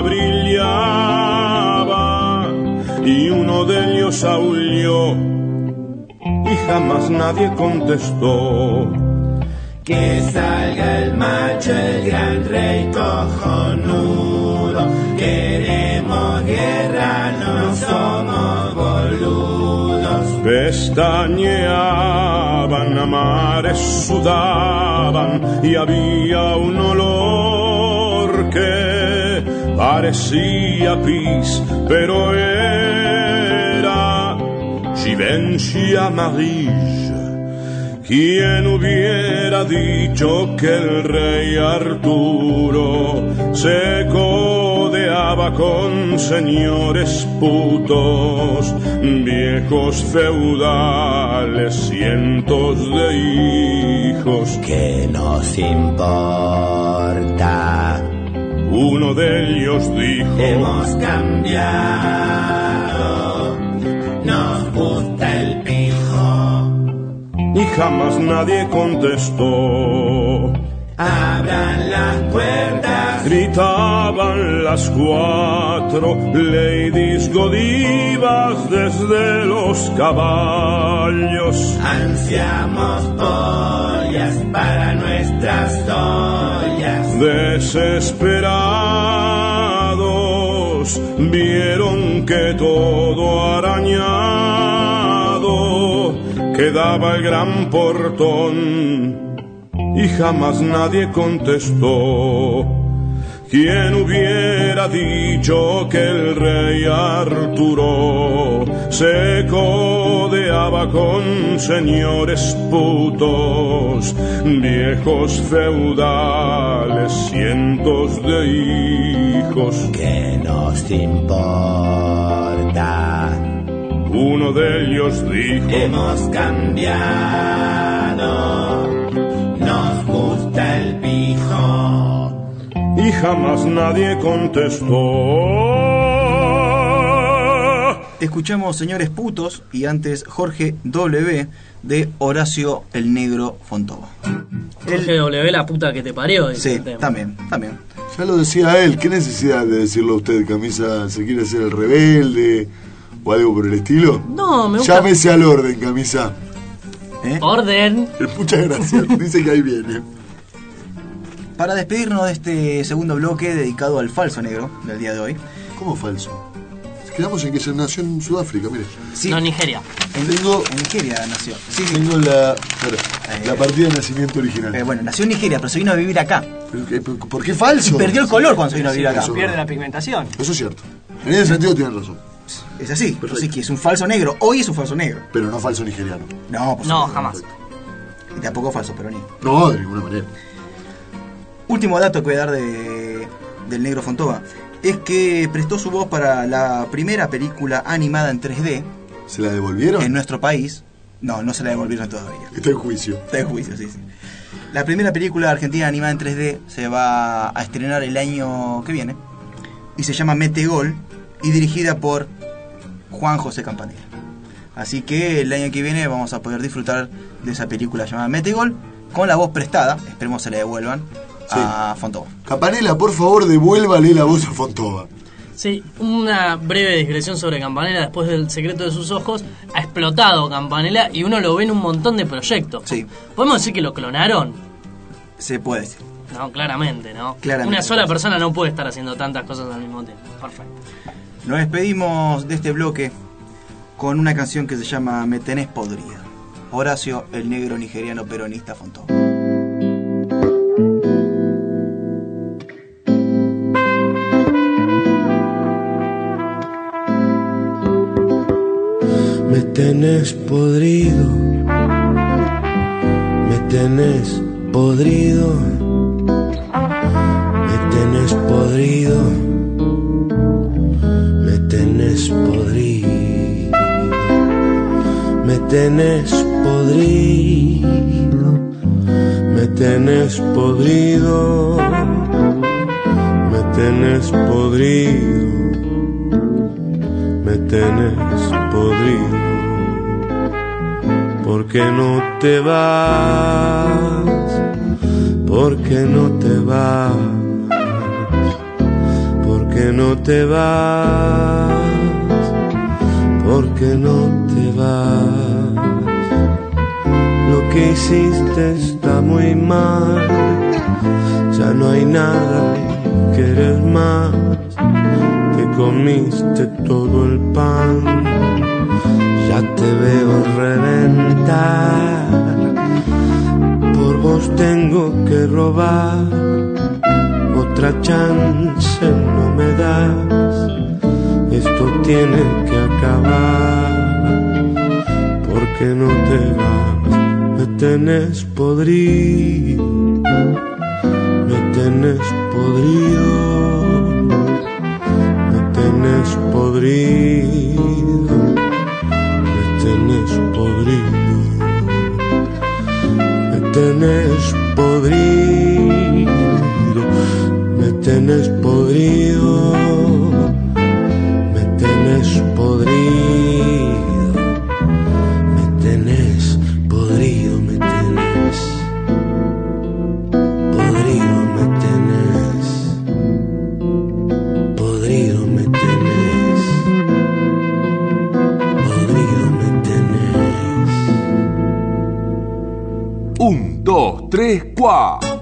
brillaba y uno de ellos aulló y jamás nadie contestó. Que salga el macho, el gran rey cojonudo. Queremos guerra, no somos boludos. Pestañeaban, a mares sudaban y había un olor que parecía pis, pero era Givenchy amarille. ¿Quién hubiera dicho que el rey Arturo se codeaba con señores putos, viejos feudales, cientos de hijos? ¿Qué nos importa? Uno de ellos dijo: hemos cambiado, nos gusta el pijo. Y jamás nadie contestó. Abran las puertas, gritaban las 4 ladies godivas desde los caballos. Ansiamos pollas para nuestras ollas. Desesperados vieron que todo arañado quedaba el gran portón y jamás nadie contestó. ¿Quién hubiera dicho que el rey Arturo se codeaba con señores putos, viejos feudales, cientos de hijos? ¿Qué nos importa? Uno de ellos dijo: hemos cambiado, nos gusta el pijo. Y jamás nadie contestó. Escuchamos Señores Putos y antes Jorge W de Horacio el Negro Fontova. Jorge W, la puta que te parió. Sí, también. Ya lo decía él, ¿qué necesidad de decirlo usted, Camisa? ¿Se quiere hacer el rebelde o algo por el estilo? No, me gusta. Llámese al orden, Camisa. Orden. Muchas gracias, dice que ahí viene. Para despedirnos de este segundo bloque dedicado al falso negro del día de hoy. ¿Cómo falso? Quedamos en que se nació en Sudáfrica, mire. Sí. No, Nigeria. Tengo, En Nigeria nació. Sí, sí. tengo la partida de nacimiento original. Bueno, nació en Nigeria, pero se vino a vivir acá. ¿Por qué falso? Y perdió el color cuando se vino a vivir acá. Eso es Pierde verdad. la pigmentación. Eso es cierto. En ese sentido tienen razón. Es así. Así que es un falso negro. Hoy es un falso negro. Pero no falso nigeriano. No, por No, supuesto. jamás. Y tampoco falso peronista. No, de ninguna manera. Último dato que voy a dar del negro Fontova es que prestó su voz para la primera película animada en 3D ¿Se la devolvieron? en nuestro país. No se la devolvieron todavía. Está en juicio. Está en juicio, sí. La primera película argentina animada en 3D se va a estrenar el año que viene y se llama Metegol y dirigida por Juan José Campanella. Así que el año que viene vamos a poder disfrutar de esa película llamada Metegol con la voz prestada, esperemos se la devuelvan, a Fontova. Campanella, por favor, devuélvale la voz a Fontova. Sí, una breve digresión sobre Campanella. Después del Secreto de sus ojos ha explotado Campanella y uno lo ve en un montón de proyectos. Sí. ¿Podemos decir que lo clonaron? Se puede decir. No, claramente, ¿no? Claramente. Una sola persona no puede estar haciendo tantas cosas al mismo tiempo. Perfecto. Nos despedimos de este bloque con una canción que se llama Me tenés podrida. Horacio, el negro nigeriano peronista Fontova. Me tenés podrido, me tenés podrido, me tenés podrido, me tenés podrido, me tenés podrido, me tenés podrido, me tenés podrido, me tenés podrido. ¿Por qué no te vas? ¿Por qué no te vas? ¿Por qué no te vas? ¿Por qué no te vas? Lo que hiciste está muy mal, ya no hay nada que querer más. Te comiste todo el pan, ya te veo reventar. Por vos tengo que robar, otra chance no me das. Esto tiene que acabar. ¿Por qué no te vas? Me tenés podrido, me tenés podrido, me tenés podrido, me tenés podrido, me tenés podrido, me tenés podrido, me tenés podrido, me tenés podrido, me tenés podrido, me tenés podrido, me tenés podrido, me tenés. 1, 2, 3, 4.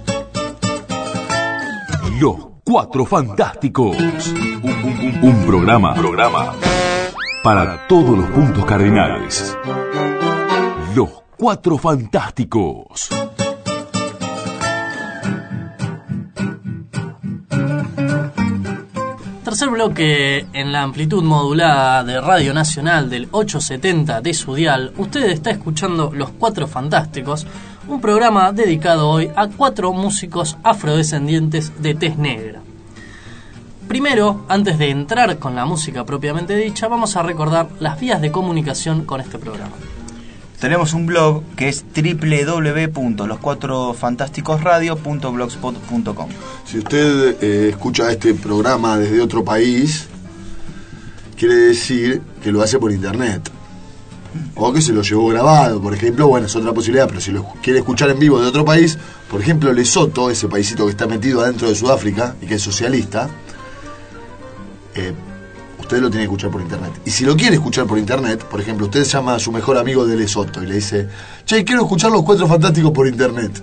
Los Cuatro Fantásticos. Un programa para todos los puntos cardinales. Los Cuatro Fantásticos. Tercer bloque en la amplitud modulada de Radio Nacional del 870 de su dial. Usted está escuchando Los Cuatro Fantásticos, un programa dedicado hoy a 4 músicos afrodescendientes de tez negra. Primero, antes de entrar con la música propiamente dicha, vamos a recordar las vías de comunicación con este programa. Tenemos un blog que es www.loscuatrofantásticosradio.blogspot.com. Si usted escucha este programa desde otro país, quiere decir que lo hace por internet. O que se lo llevó grabado, por ejemplo. Bueno, es otra posibilidad, pero si lo quiere escuchar en vivo de otro país, por ejemplo Lesoto, ese paisito que está metido adentro de Sudáfrica y que es socialista, usted lo tiene que escuchar por internet. Y si lo quiere escuchar por internet, por ejemplo, usted llama a su mejor amigo de Lesoto y le dice: che, quiero escuchar Los Cuatro Fantásticos por internet.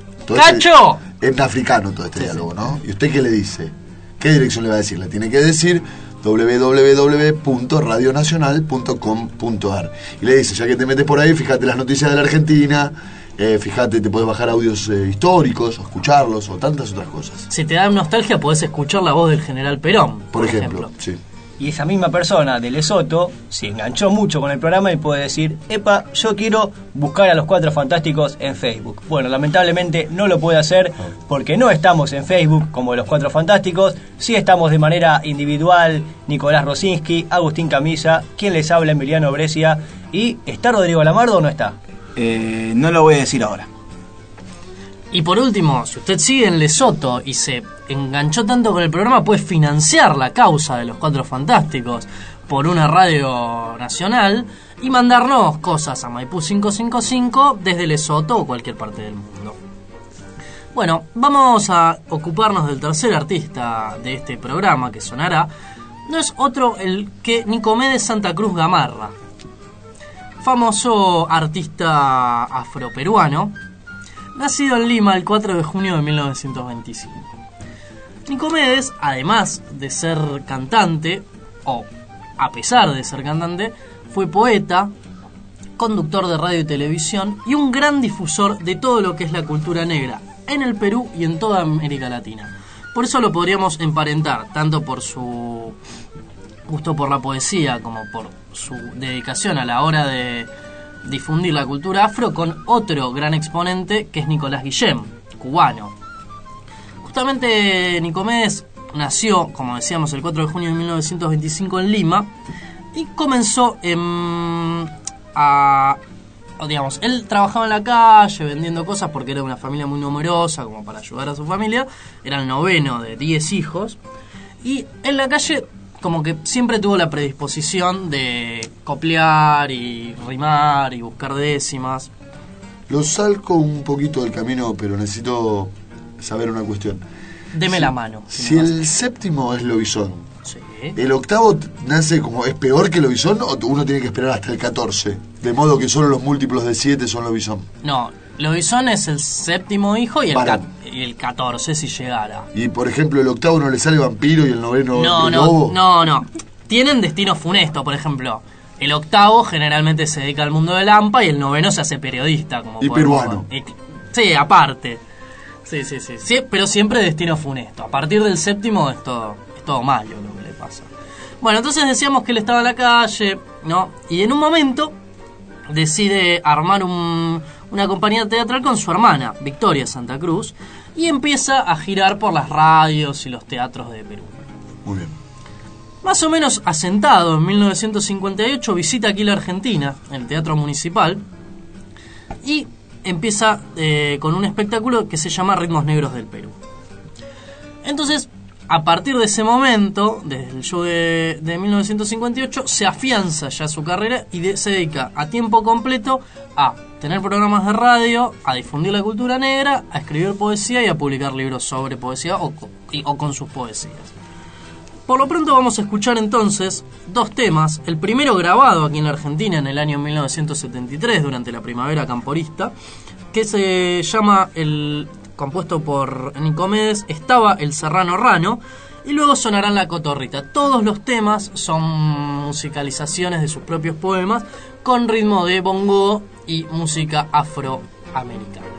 ¡Cacho! En africano todo este diálogo, ¿no? ¿Y usted qué le dice? ¿Qué dirección le va a decir? Le tiene que decir www.radionacional.com.ar. Y le dice, ya que te metes por ahí, fíjate las noticias de la Argentina, fíjate, te puedes bajar audios históricos, o escucharlos, o tantas otras cosas. Si te da nostalgia, podés escuchar la voz del general Perón, por ejemplo. Sí. Y esa misma persona de Lesoto se enganchó mucho con el programa y puede decir, epa, yo quiero buscar a los Cuatro Fantásticos en Facebook. Bueno, lamentablemente no lo puede hacer porque no estamos en Facebook como los Cuatro Fantásticos. Sí estamos de manera individual, Nicolás Rosinski, Agustín Camisa, quien les habla, Emiliano Brescia. ¿Y está Rodrigo Lamardo o no está? No lo voy a decir ahora. Y por último, si usted sigue en Lesoto y se enganchó tanto con el programa, puede financiar la causa de los Cuatro Fantásticos por una radio nacional y mandarnos cosas a Maipú 555 desde Lesoto o cualquier parte del mundo. Bueno, vamos a ocuparnos del tercer artista de este programa que sonará. No es otro el que Nicomedes Santa Cruz Gamarra, famoso artista afroperuano, nacido en Lima el 4 de junio de 1925. Nicomedes, además de ser cantante, o a pesar de ser cantante, fue poeta, conductor de radio y televisión y un gran difusor de todo lo que es la cultura negra en el Perú y en toda América Latina. Por eso lo podríamos emparentar, tanto por su gusto por la poesía como por su dedicación a la hora de difundir la cultura afro, con otro gran exponente que es Nicolás Guillem, cubano. Justamente Nicomedes nació, como decíamos, el 4 de junio de 1925 en Lima y comenzó digamos, él trabajaba en la calle vendiendo cosas porque era de una familia muy numerosa, como para ayudar a su familia. Era el noveno de 10 hijos y en la calle como que siempre tuvo la predisposición de coplear y rimar y buscar décimas. Lo salco un poquito del camino, pero necesito saber una cuestión. Deme la mano. Si el séptimo es lobizón, sí, ¿el octavo nace como es peor que lobizón o uno tiene que esperar hasta el 14? De modo que solo los múltiplos de 7 son lobizón. No, lobizón es el séptimo hijo y el 14 si llegara. Y por ejemplo, el octavo no le sale vampiro y el noveno lobo. No. Tienen destino funesto, por ejemplo. El octavo generalmente se dedica al mundo del AMPA y el noveno se hace periodista. Como y peruano. Sí, aparte. Sí, pero siempre destino funesto. A partir del séptimo es todo malo lo que le pasa. Bueno, entonces decíamos que él estaba en la calle, ¿no? Y en un momento decide armar una compañía teatral con su hermana, Victoria Santa Cruz, y empieza a girar por las radios y los teatros de Perú. Muy bien. Más o menos asentado en 1958, visita aquí la Argentina, en el Teatro Municipal, y empieza con un espectáculo que se llama Ritmos Negros del Perú. Entonces, a partir de ese momento, desde el show de 1958, se afianza ya su carrera y se dedica a tiempo completo a tener programas de radio, a difundir la cultura negra, a escribir poesía y a publicar libros sobre poesía o con sus poesías. Por lo pronto vamos a escuchar entonces dos temas. El primero grabado aquí en la Argentina en el año 1973, durante la primavera camporista, que se llama, compuesto por Nicomedes, Estaba el Serrano Rano, y luego sonarán La Cotorrita. Todos los temas son musicalizaciones de sus propios poemas con ritmo de bongo y música afroamericana.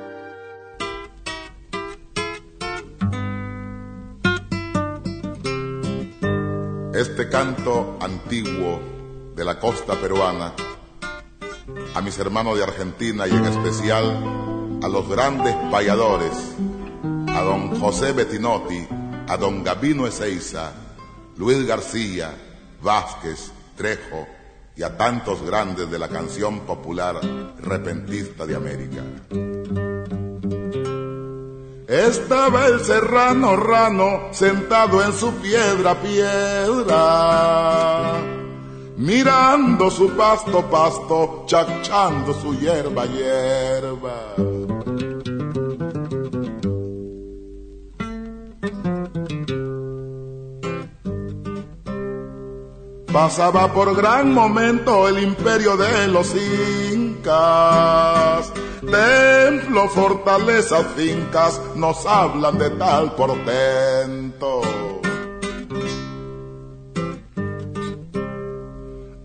Este canto antiguo de la costa peruana, a mis hermanos de Argentina y en especial a los grandes payadores, a don José Bettinotti, a don Gabino Ezeiza, Luis García, Vázquez, Trejo y a tantos grandes de la canción popular repentista de América. Estaba el serrano rano sentado en su piedra, mirando su pasto, chachando su hierba. Pasaba por gran momento el imperio de los incas. Templo, fortalezas, fincas nos hablan de tal portento.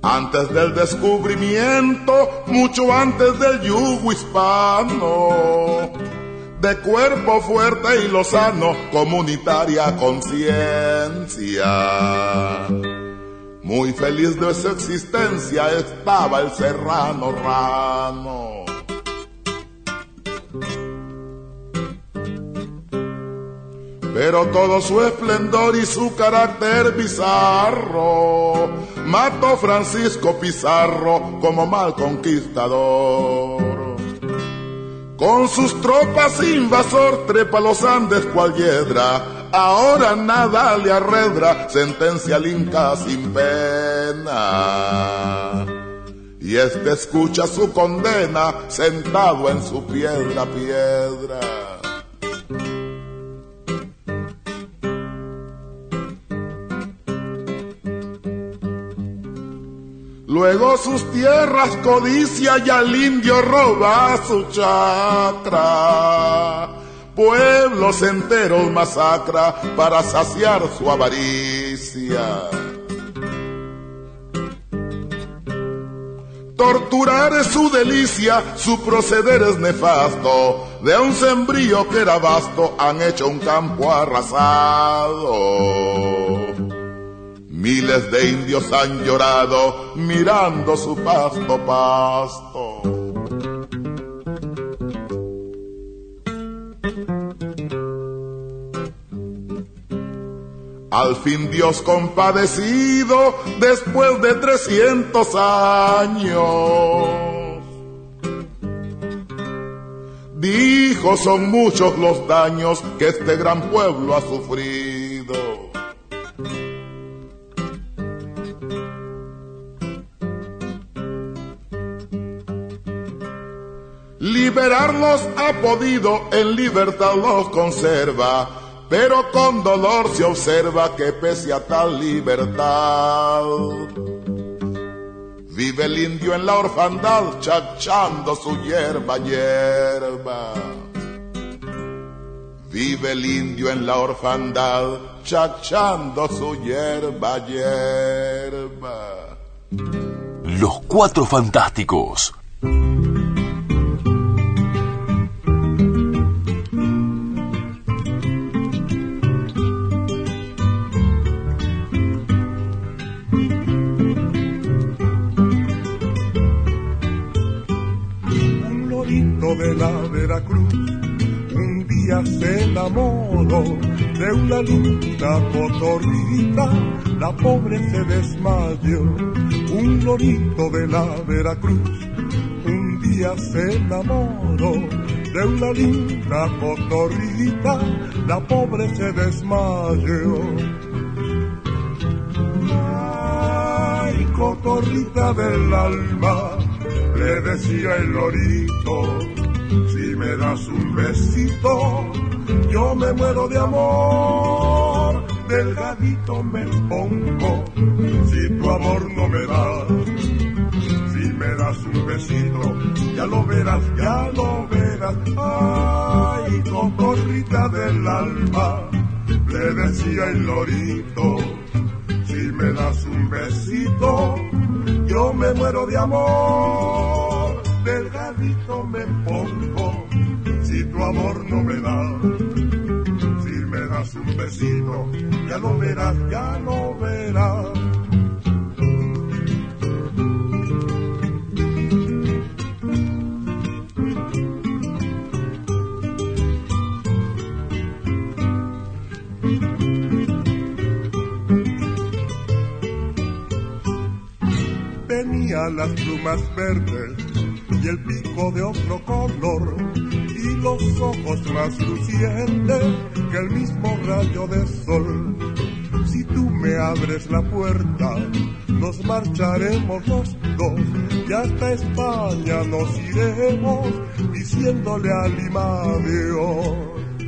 Antes del descubrimiento, mucho antes del yugo hispano, de cuerpo fuerte y lozano, comunitaria conciencia. Muy feliz de su existencia estaba el serrano rano. Pero todo su esplendor y su carácter bizarro mató Francisco Pizarro como mal conquistador. Con sus tropas invasor trepa los Andes cual hiedra, ahora nada le arredra, sentencia al Inca sin pena. Y este escucha su condena sentado en su piedra. Luego sus tierras codicia y al indio roba su chacra. Pueblos enteros masacra para saciar su avaricia. Torturar es su delicia, su proceder es nefasto. De un sembrío que era vasto han hecho un campo arrasado. Miles de indios han llorado mirando su pasto. Al fin Dios compadecido, después de 300 años, dijo: son muchos los daños que este gran pueblo ha sufrido. Liberarlos ha podido, en libertad los conserva, pero con dolor se observa que pese a tal libertad, vive el indio en la orfandad, chachando su hierba. Vive el indio en la orfandad, chachando su hierba. Los Cuatro Fantásticos. De la Veracruz, un día se enamoró de una linda cotorrita, la pobre se desmayó. Un lorito de la Veracruz, un día se enamoró de una linda cotorrita, la pobre se desmayó. Ay, cotorrita del alma, le decía el lorito, si me das un besito, yo me muero de amor. Delgadito me pongo, si tu amor no me das. Si me das un besito, ya lo verás. Ay, cotorrita del alma, le decía el lorito, si me das un besito, yo me muero de amor. Delgadito me pongo, si tu amor no me das. Si me das un besito, ya lo verás. Tenía las plumas verdes y el pico de otro color, y los ojos más lucientes que el mismo rayo de sol. Si tú me abres la puerta, nos marcharemos los dos, y hasta España nos iremos, diciéndole a Lima adiós.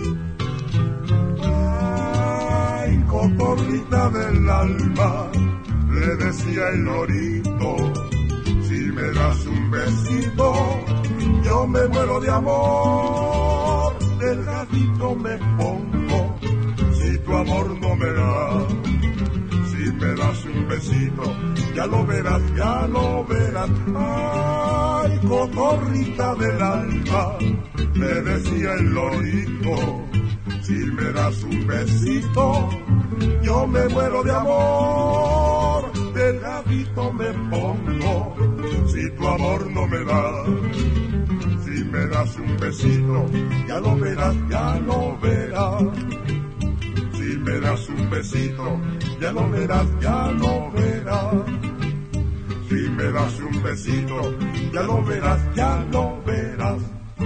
Ay, cotorrita del alma, le decía el lorito, si me das un besito, yo me muero de amor. Delgadito me pongo, si tu amor no me da. Si me das das un besito, ya lo verás, ya lo verás. Ay, cotorrita del alma, me decía el lorito, si me das un besito, yo me muero de amor, delgadito me pongo, si tu amor no me das. Si me das un besito, ya lo verás, ya lo verás. Si me das un besito, ya lo verás, ya lo verás. Si me das un besito, ya lo verás, ya lo verás.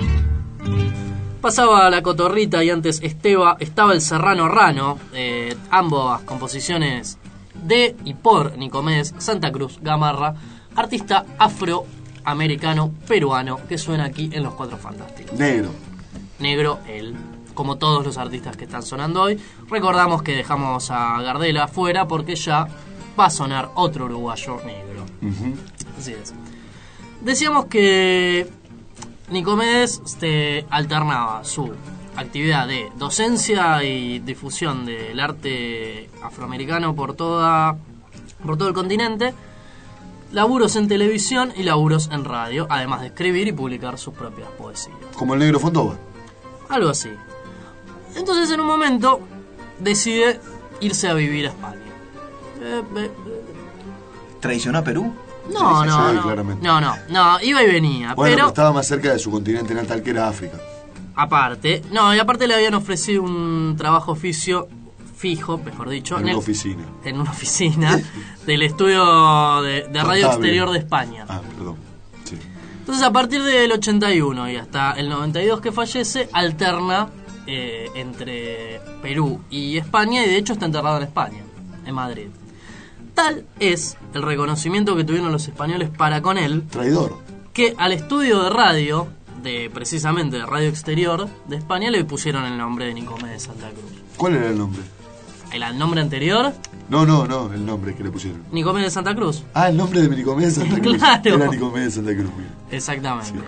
Pasaba La Cotorrita y antes estaba El Serrano Rano, ambas composiciones de y por Nicomedes Santa Cruz Gamarra, artista afroamericano peruano que suena aquí en Los Cuatro Fantásticos. Negro, él, como todos los artistas que están sonando hoy. Recordamos que dejamos a Gardela afuera porque ya va a sonar otro uruguayo negro. Así es. Decíamos que Nicomedes alternaba su actividad de docencia y difusión del arte afroamericano por todo el continente, laburos en televisión y laburos en radio, además de escribir y publicar sus propias poesías. Como el Negro Fontova. Algo así. Entonces en un momento decide irse a vivir a España. ¿Traicionó a Perú? No, claramente. no, iba y venía. Bueno, pero estaba más cerca de su continente natal, que era África. Aparte, y aparte le habían ofrecido un trabajo fijo, mejor dicho, en una oficina. En una oficina del estudio de Radio Exterior de España. Perdón. Sí. Entonces, a partir del 81 y hasta el 92 que fallece, alterna entre Perú y España, y de hecho está enterrado en España, en Madrid. Tal es el reconocimiento que tuvieron los españoles para con él, traidor, que al estudio de radio, precisamente de Radio Exterior de España, le pusieron el nombre de Nicomedes Santa Cruz. ¿Cuál era el nombre? ¿El nombre anterior? No, el nombre que le pusieron. Nicomedes Santa Cruz. El nombre de Nicomedes Santa Cruz. Claro. Era Nicomedes Santa Cruz. Mira. Exactamente. Sí.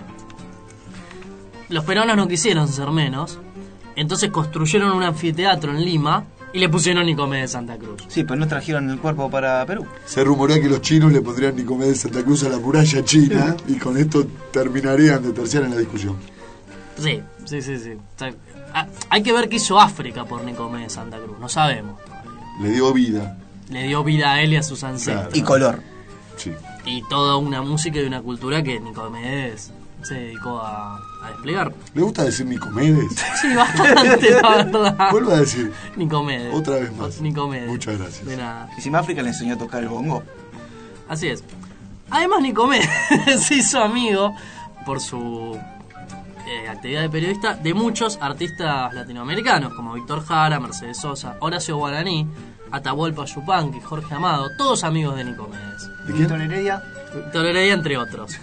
Los peruanos no quisieron ser menos, entonces construyeron un anfiteatro en Lima y le pusieron Nicomedes Santa Cruz. Sí, pero no trajeron el cuerpo para Perú. Se rumorea que los chinos le pondrían Nicomedes Santa Cruz a la muralla china y con esto terminarían de terciar en la discusión. Sí. O sea, hay que ver qué hizo África por Nicomedes Santa Cruz, no sabemos todavía. Le dio vida. Le dio vida a él y a sus ancestros. Claro. Y color. Sí. Y toda una música y una cultura que Nicomedes se dedicó a desplegar. ¿Le gusta decir Nicomedes? Sí, bastante, la verdad. Vuelvo a decir. Nicomedes. Otra vez más. Nicomedes. Muchas gracias. De nada. Y si África le enseñó a tocar el bongo. Así es. Además, Nicomedes se hizo amigo por su actividad de periodista de muchos artistas latinoamericanos, como Víctor Jara, Mercedes Sosa, Horacio Guaraní, Atahualpa Yupanqui, Jorge Amado, todos amigos de Nicomedes. Víctor Heredia. Víctor Heredia, entre otros.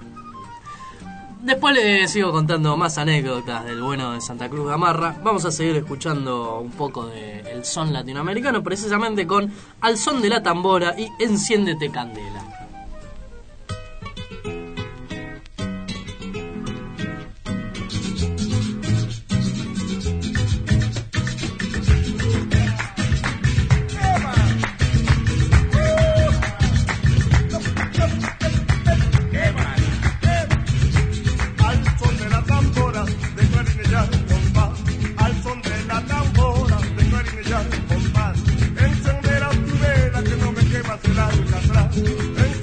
Después les sigo contando más anécdotas del bueno de Santa Cruz Gamarra. Vamos a seguir escuchando un poco del son latinoamericano, precisamente con Al Son de la Tambora y Enciéndete Candela. Encenderás tu vela que no me quemas el alcatraz.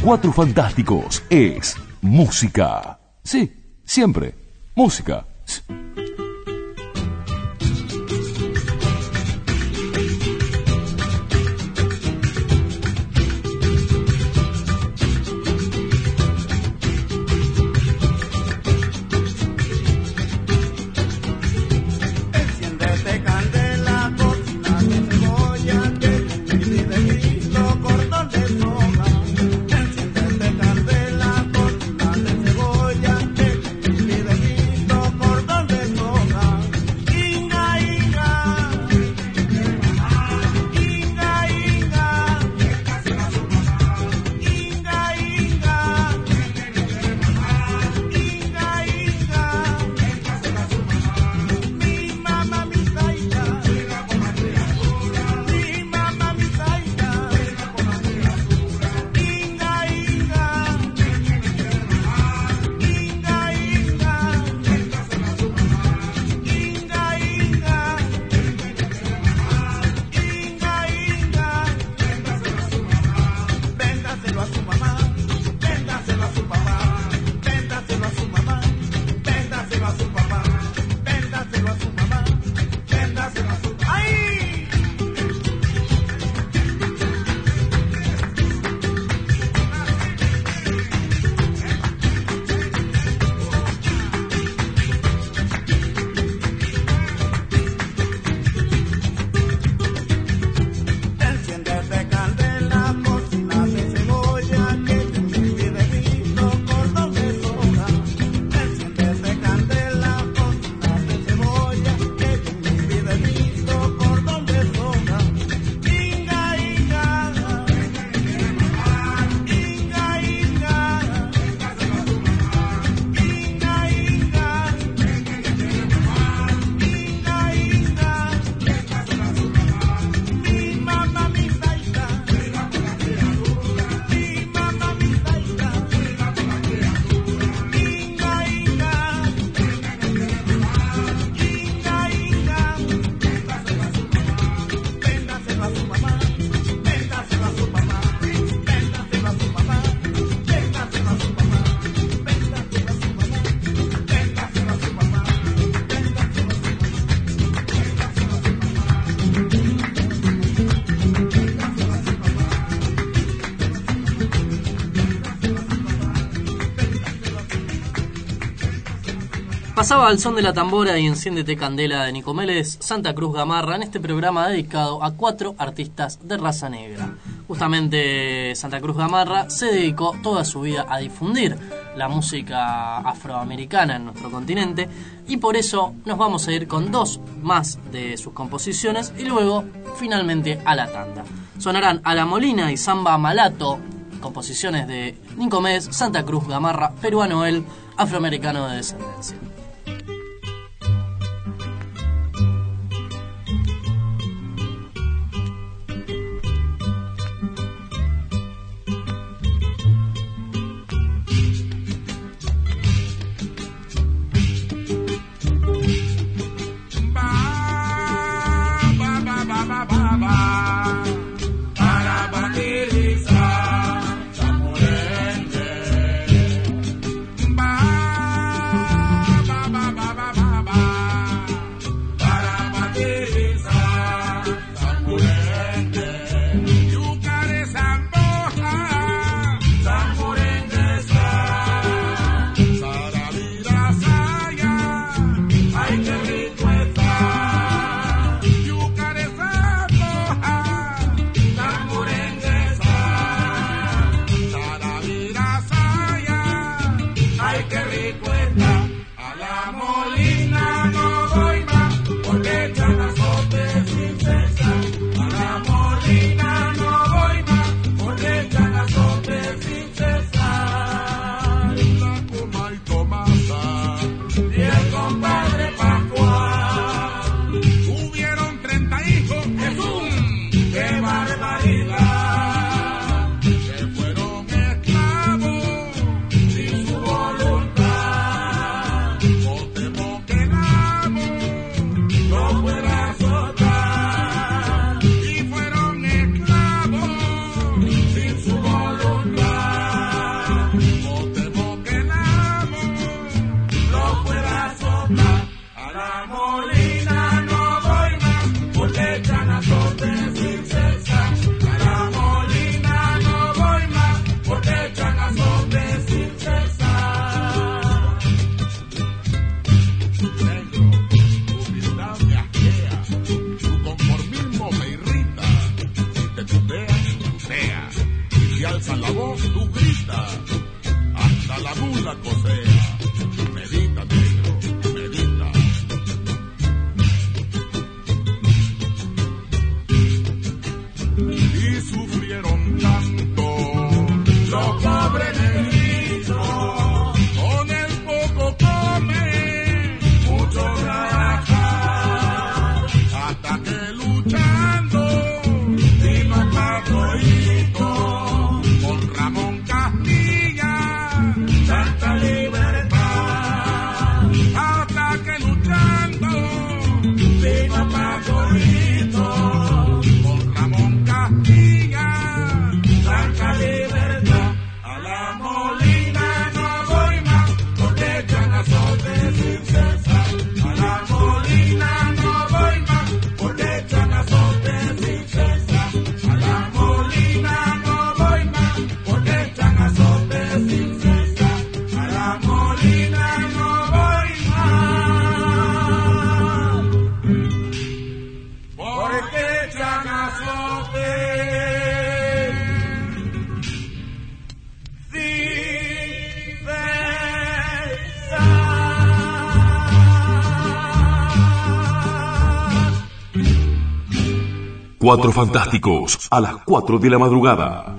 Cuatro Fantásticos es música. Sí, siempre, música. Pasaba al son de la tambora y Enciéndete Candela de Nicomedes Santa Cruz Gamarra en este programa dedicado a 4 artistas de raza negra. Justamente Santa Cruz Gamarra se dedicó toda su vida a difundir la música afroamericana en nuestro continente y por eso nos vamos a ir con 2 más de sus composiciones y luego finalmente a la tanda. Sonarán A la Molina y Samba Malato, composiciones de Nicomedes Santa Cruz Gamarra, peruano él, afroamericano de descendencia. Ba la cosea. Medita, negro, medita. Y sufrieron tanto los pobres negritos, con el poco come, mucho trabajar, hasta que luchando vino Pacoito, con Ramón Castilla, Santa Libertad, hasta que luchando vino Pacoito, con Ramón Castilla, Santa Libertad. A la Molina no voy más, porque echan azote sin cesar. A la Molina no voy más, porque echan azote sin cesar. A la Molina no voy más, porque echan azote sin cesar. A la Molina no voy más, porque echan azote. Cuatro Fantásticos a las 4 de la madrugada.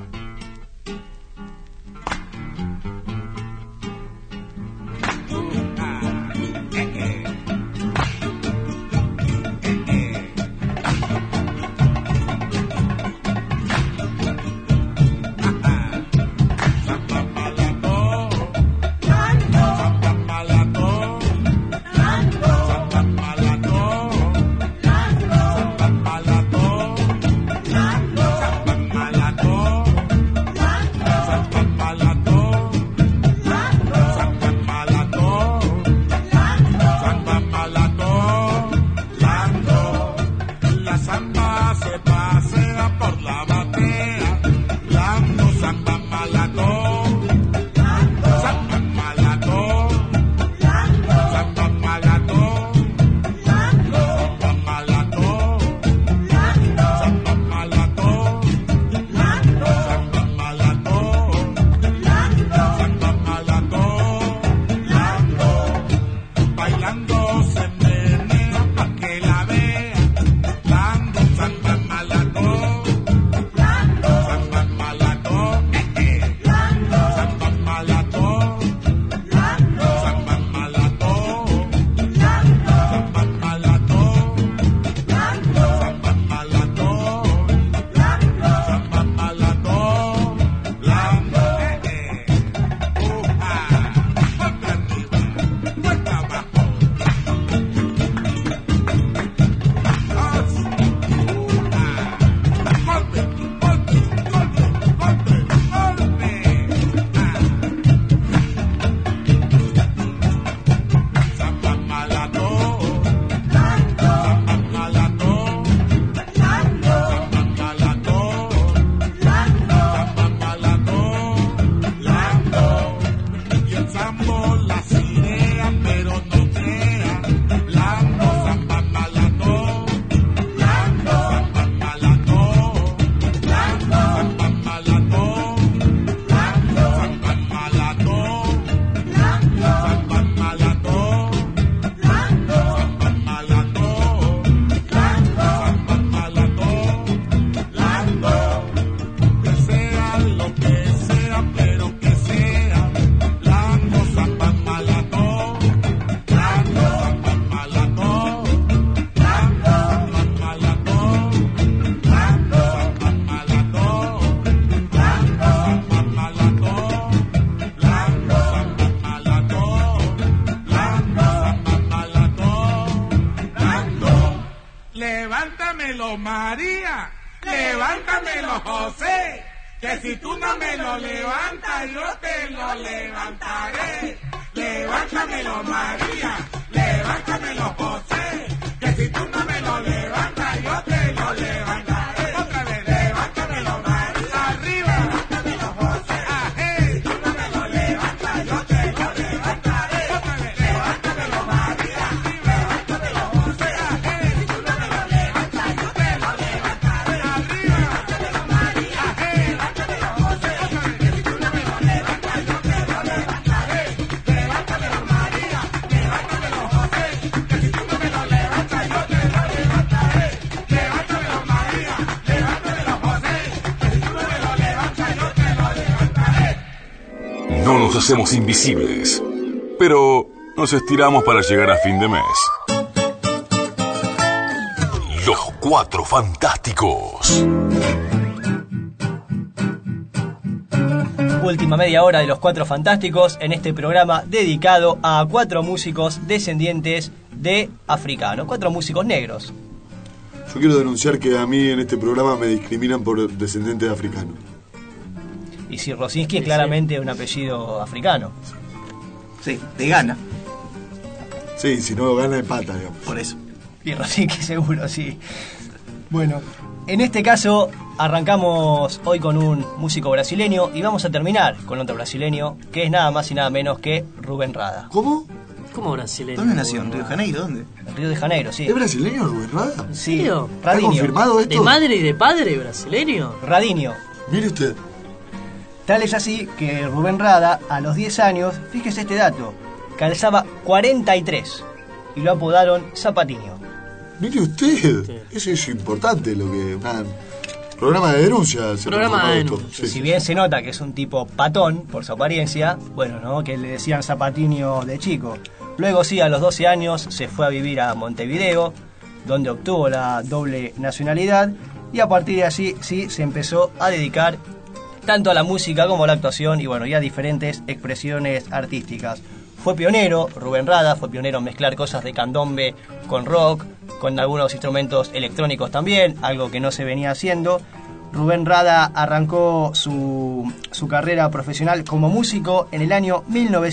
Levántamelo, María, levántamelo, José, que si tú no me lo levantas, yo te lo levantaré. Levántamelo, María, levántamelo, José, que si tú no me lo levantas, yo te lo levantaré. Otra vez, levántamelo, María, arriba, levántamelo, José, ajé, si tú no me lo levantas, yo te lo levantaré. Otra vez, levántamelo, María, arriba, levántamelo, José, ajé, si tú no me lo levantas, yo te lo levantaré. Arriba, levántamelo, María, ajé, levántamelo, José, otra vez, que si tú no me lo levantas, yo te lo levantaré. hacemos invisibles, pero nos estiramos para llegar a fin de mes. Los Cuatro Fantásticos. Última media hora de Los Cuatro Fantásticos en este programa dedicado a 4 músicos descendientes de africanos, 4 músicos negros. Yo quiero denunciar que a mí en este programa me discriminan por descendiente de africano. Y si Rosinski es claramente un apellido africano. Sí, de Ghana. Sí, si no gana empata, digamos. Por eso. Y Rosinski seguro, sí. Bueno, en este caso arrancamos hoy con un músico brasileño y vamos a terminar con otro brasileño que es nada más y nada menos que Rubén Rada. ¿Cómo? ¿Cómo brasileño? ¿Dónde nació? ¿En Río de Janeiro? ¿Dónde? En Río de Janeiro, sí. ¿Es brasileño Rubén Rada? Sí. ¿Serio? ¿Está Radinho. confirmado esto? ¿De madre y de padre brasileño? Radinho. Mire usted. Tal es así que Rubén Rada, a los 10 años, fíjese este dato, calzaba 43 y lo apodaron Zapatiño. Mire usted. Sí. Eso es importante lo que... programa de denuncia. Programa de denuncia. Si bien se nota que es un tipo patón por su apariencia, bueno, ¿no? Que le decían Zapatiño de chico. Luego sí, a los 12 años se fue a vivir a Montevideo, donde obtuvo la doble nacionalidad, y a partir de allí sí se empezó a dedicar tanto a la música como a la actuación y bueno, y a diferentes expresiones artísticas. Fue pionero, Rubén Rada fue pionero en mezclar cosas de candombe con rock, con algunos instrumentos electrónicos también, algo que no se venía haciendo. Rubén Rada arrancó su carrera profesional como músico en el año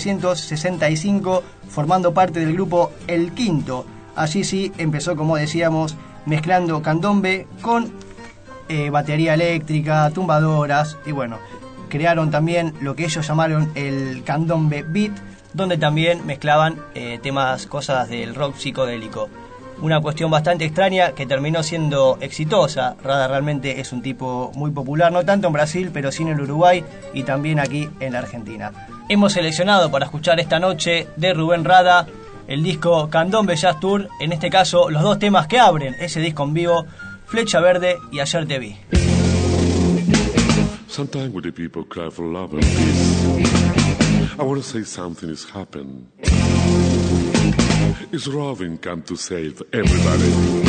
1965, formando parte del grupo El Quinto. Allí sí empezó, como decíamos, mezclando candombe con batería eléctrica, tumbadoras, y bueno, crearon también lo que ellos llamaron el candombe beat, donde también mezclaban cosas del rock psicodélico. Una cuestión bastante extraña que terminó siendo exitosa. Rada realmente es un tipo muy popular, no tanto en Brasil, pero sí en el Uruguay y también aquí en la Argentina. Hemos seleccionado para escuchar esta noche de Rubén Rada el disco Candombe Jazz Tour, en este caso los 2 temas que abren ese disco en vivo, Flecha Verde y Ayer Te Vi. Sometimes when the people cry for love and peace, I want to say something has happened. It's Robin come to save everybody.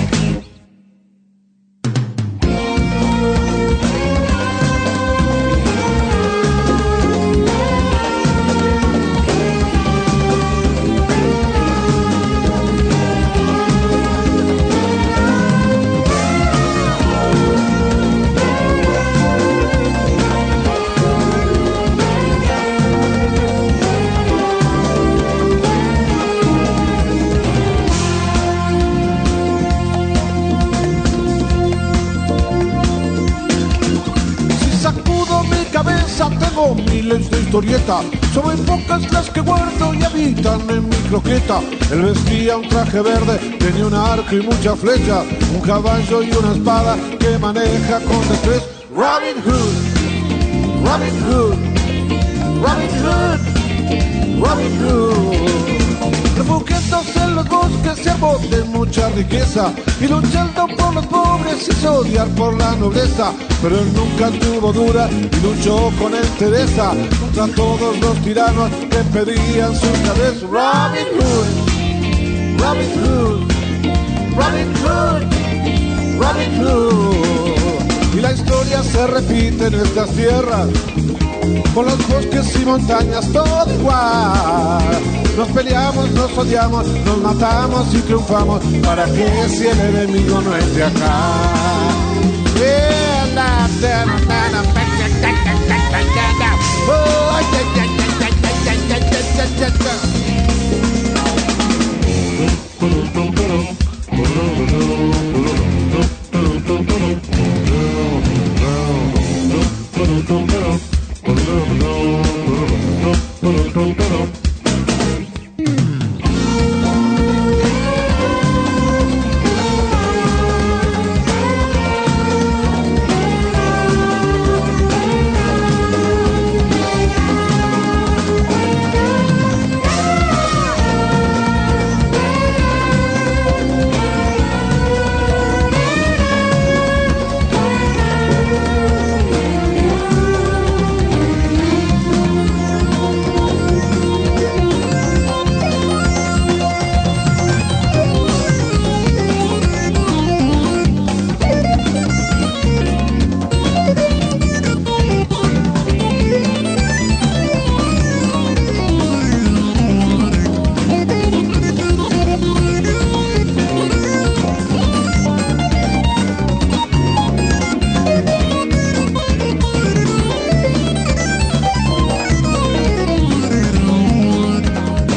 Tengo miles de historietas, son muy pocas las que guardo y habitan en mi croqueta. Él vestía un traje verde, tenía un arco y muchas flechas, un caballo y una espada que maneja con destreza. Robin Hood, Robin Hood, Robin Hood, Robin Hood. Refugiándose en los bosques se armó de mucha riqueza y luchando por los pobres hizo odiar por la nobleza. Pero él nunca tuvo dura y luchó con entereza contra todos los tiranos que pedían su cabeza. Robin Hood, Robin Hood, Robin Hood, Robin Hood. Y la historia se repite en estas tierras, por los bosques y montañas todo igual. Nos peleamos, nos odiamos, nos matamos y triunfamos. ¿Para qué si el enemigo no es de acá?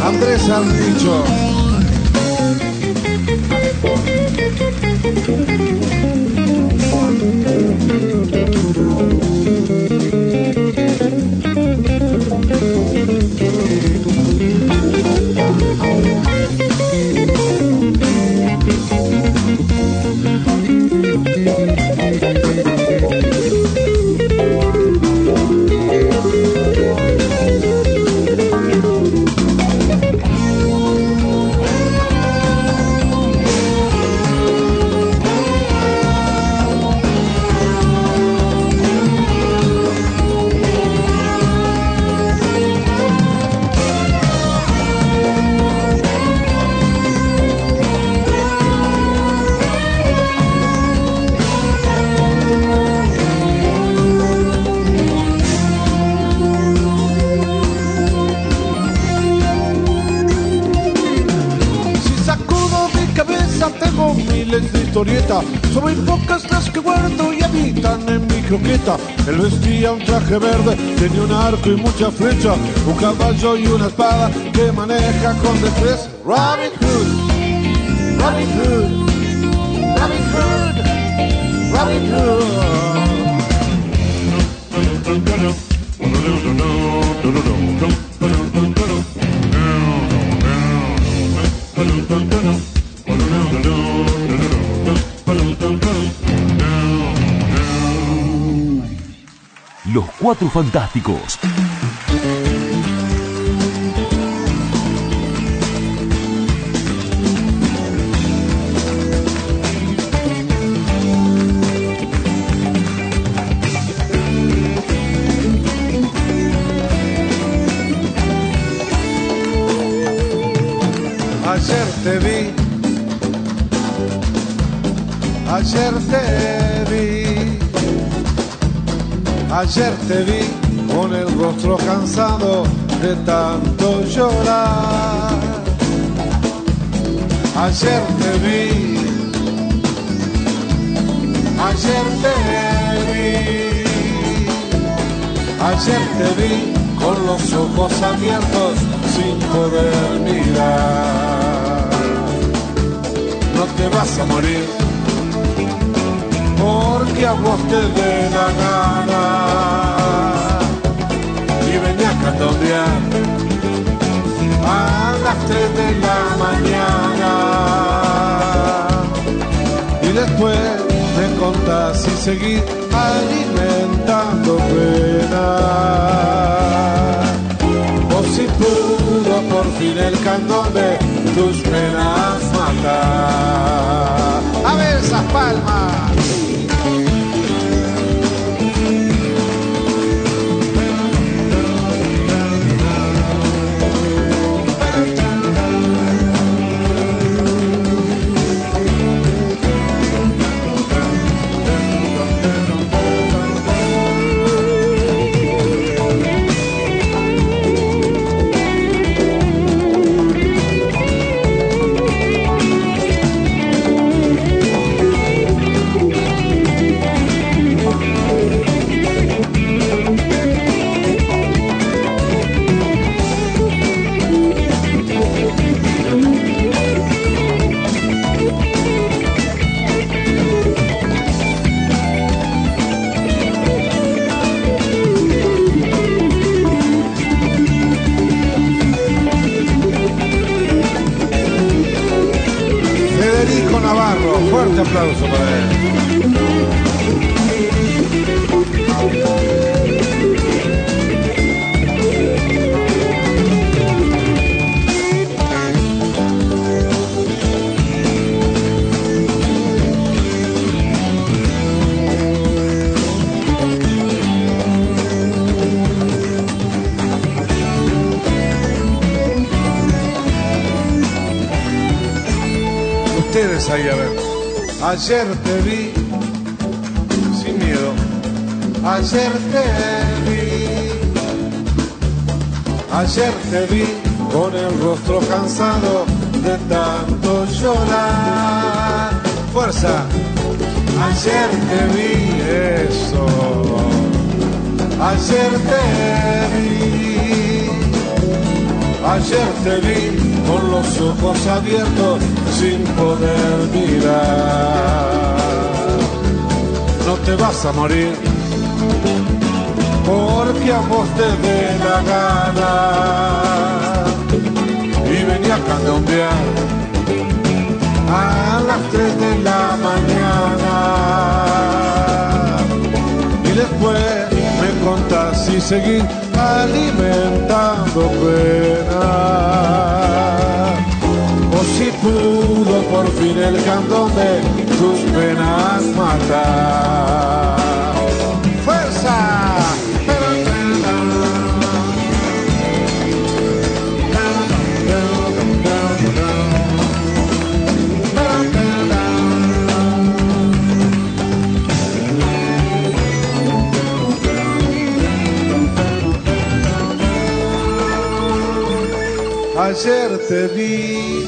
Andrés Arnicho. Son muy pocas las que guardo y habitan en mi croqueta. Él vestía un traje verde, tenía un arco y mucha flecha, un caballo y una espada que maneja con destreza. Robin Hood, Robin Hood, Robin Hood, Robin Hood. Los Cuatro Fantásticos. Ayer te vi, ayer te vi, ayer te vi con el rostro cansado de tanto llorar. Ayer te vi, ayer te vi, ayer te vi con los ojos abiertos sin poder mirar. No te vas a morir porque a vos te dé la gana y venía a candombear a las 3 de la mañana y después me contás y seguís alimentando pena. O si pudo por fin el candombe tus penas matar. A ver esas palmas. Fuerte aplauso para él. Ustedes ahí a ver. Ayer te vi, sin miedo, ayer te vi, ayer te vi con el rostro cansado de tanto llorar. Fuerza, ayer te vi, eso, ayer te vi, Ayer te vi con los ojos abiertos sin poder mirar. No te vas a morir porque a vos te dé la gana. Y venía a candombear a las 3 de la mañana. Y después me contás si seguís alimentando pena, o si pudo por fin el candombe tus penas matar. ¡Fuerza! Ayer te vi.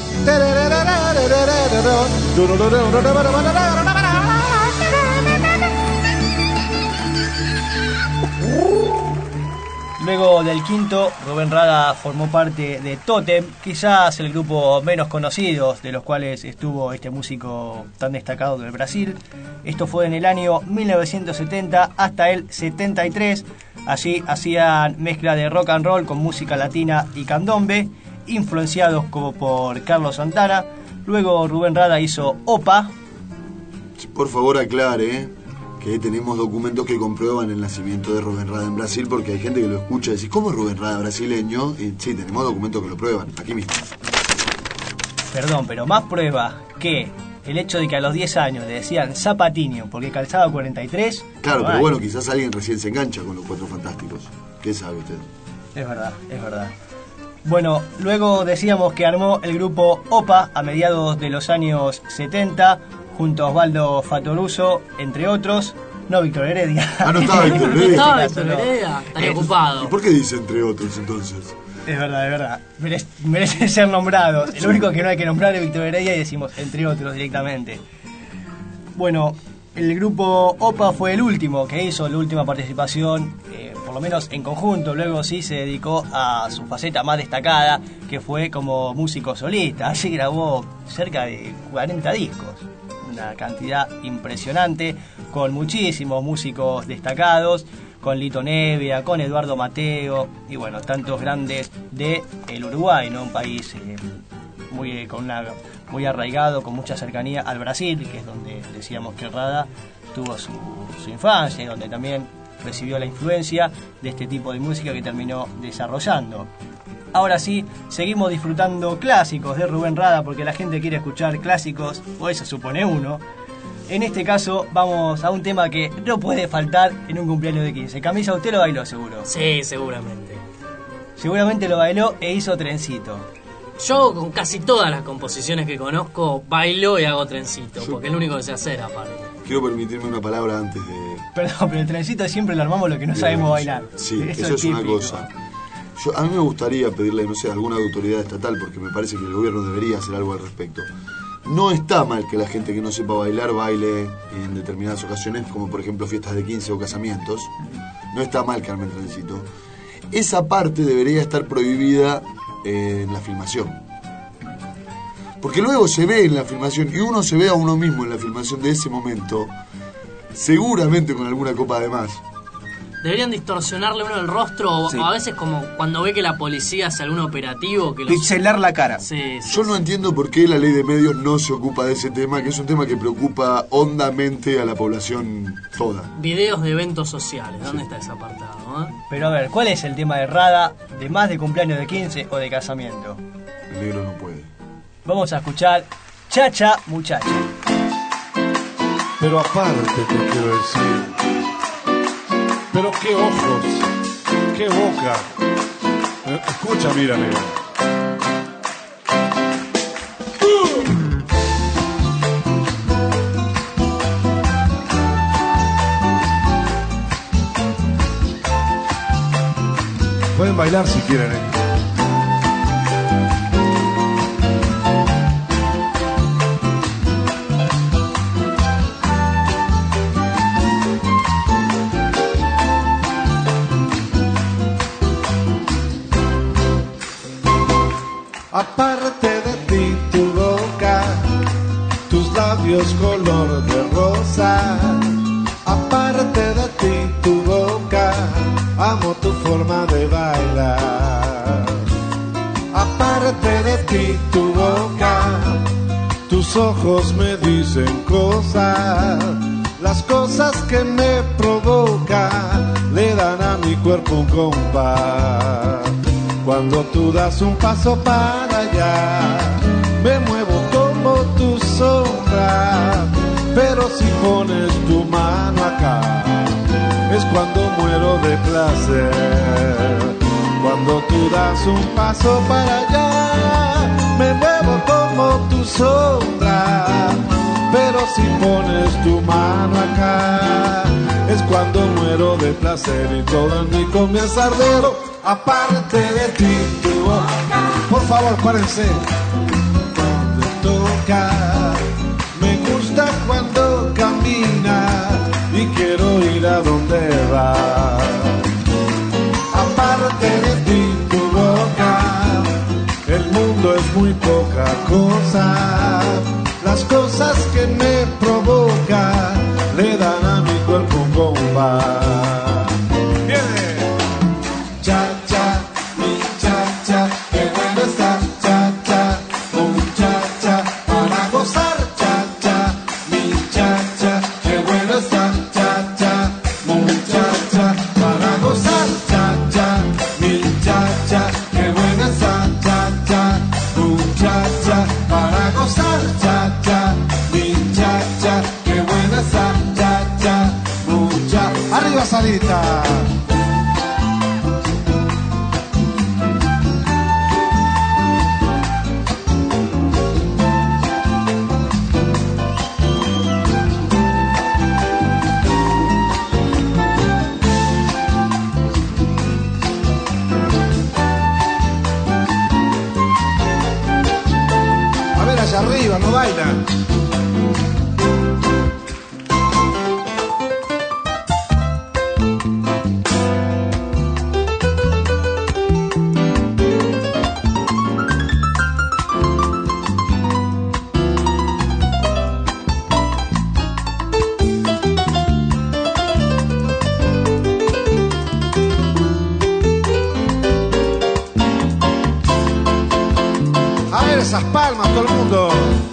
Luego del quinto, Rubén Rada formó parte de Totem, quizás el grupo menos conocido de los cuales estuvo este músico tan destacado del Brasil. Esto fue en el año 1970 hasta el 73. Allí hacían mezcla de rock and roll con música latina y candombe, influenciados como por Carlos Santana. Luego Rubén Rada hizo OPA. Por favor aclare que tenemos documentos que comprueban el nacimiento de Rubén Rada en Brasil, porque hay gente que lo escucha y dice, ¿cómo es Rubén Rada brasileño? Y sí, tenemos documentos que lo prueban, aquí mismo. Perdón, pero más prueba que el hecho de que a los 10 años le decían Zapatiño porque calzaba 43. Claro, pero bueno, quizás alguien recién se engancha con los Cuatro Fantásticos. ¿Qué sabe usted? Es verdad, es verdad. Bueno, luego decíamos que armó el grupo OPA a mediados de los años 70, junto a Osvaldo Fattoruso, entre otros. No Víctor Heredia. Ah, no estaba Víctor Heredia. No estaba Víctor Heredia, estaría ocupado. ¿Y por qué dice entre otros entonces? Es verdad, es verdad. Merece ser nombrados. El único que no hay que nombrar es Víctor Heredia y decimos entre otros directamente. Bueno, el grupo OPA fue el último que hizo la última participación, por lo menos en conjunto. Luego sí se dedicó a su faceta más destacada, que fue como músico solista. Allí grabó cerca de 40 discos, una cantidad impresionante, con muchísimos músicos destacados, con Lito Nevia, con Eduardo Mateo y bueno, tantos grandes de el Uruguay, ¿no? Un país muy arraigado, con mucha cercanía al Brasil, que es donde decíamos que Rada tuvo su infancia y donde también recibió la influencia de este tipo de música que terminó desarrollando. Ahora sí, seguimos disfrutando clásicos de Rubén Rada, porque la gente quiere escuchar clásicos, o eso supone uno. En este caso vamos a un tema que no puede faltar en un cumpleaños de 15. Camisa, usted lo bailó seguro. Sí, seguramente. Seguramente lo bailó e hizo trencito. Yo con casi todas las composiciones que conozco bailo y hago trencito, porque es lo único que sé hacer aparte. Quiero permitirme una palabra antes de... Perdón, pero el trencito siempre lo armamos lo que no sabemos bailar. Sí, eso es una cosa. A mí me gustaría pedirle, no sé, a alguna autoridad estatal, porque me parece que el gobierno debería hacer algo al respecto. No está mal que la gente que no sepa bailar baile en determinadas ocasiones, como por ejemplo fiestas de 15 o casamientos. No está mal que arme el trencito. Esa parte debería estar prohibida en la filmación. Porque luego se ve en la filmación y uno se ve a uno mismo en la filmación de ese momento, seguramente con alguna copa de más. Deberían distorsionarle uno el rostro, sí. O a veces como cuando ve que la policía hace algún operativo que pixelar la cara. Sí, Yo no entiendo por qué la ley de medios no se ocupa de ese tema, que es un tema que preocupa hondamente a la población toda. Videos de eventos sociales, ¿dónde está ese apartado? Pero a ver, ¿cuál es el tema de Rada, de más de cumpleaños de 15 o de casamiento? El negro no puede. Vamos a escuchar Chacha Muchacha. Pero aparte te quiero decir, pero qué ojos, qué boca. Escucha, mira, mira. Pueden bailar si quieren, Aparte de ti, tu boca, tus labios color de rosa. Aparte de ti, tu boca, amo tu forma de bailar. Aparte de ti, tu boca, tus ojos me dicen cosas. Las cosas que me provocan le dan a mi cuerpo un compás. Cuando tú das un paso para allá, me muevo como tu sombra. Pero si pones tu mano acá, es cuando muero de placer. Cuando tú das un paso para allá, me muevo como tu sombra. Pero si pones tu mano acá, es cuando muero de placer y todo en mí comienza a arder. Aparte de ti, tu boca, por favor, párense. Cuando toca, me gusta cuando camina y quiero ir a donde va. Aparte de ti, tu boca, el mundo es muy poca cosa. Las cosas que me provocan le dan a mi cuerpo un compás. ¡Viene! Cha-cha, mi cha-cha, qué bueno está, cha-cha, muchacha, para gozar, cha-cha, mi cha-cha, qué bueno está, cha-cha, muchacha, para gozar, cha-cha, mi cha-cha, qué bueno está, cha-cha, muchacha, para gozar, cha-cha, mi cha-cha, qué buena está, cha-cha, mucha. ¡Arriba, Salita! A ver, allá arriba, no bailan. A ver esas palmas, todo el mundo.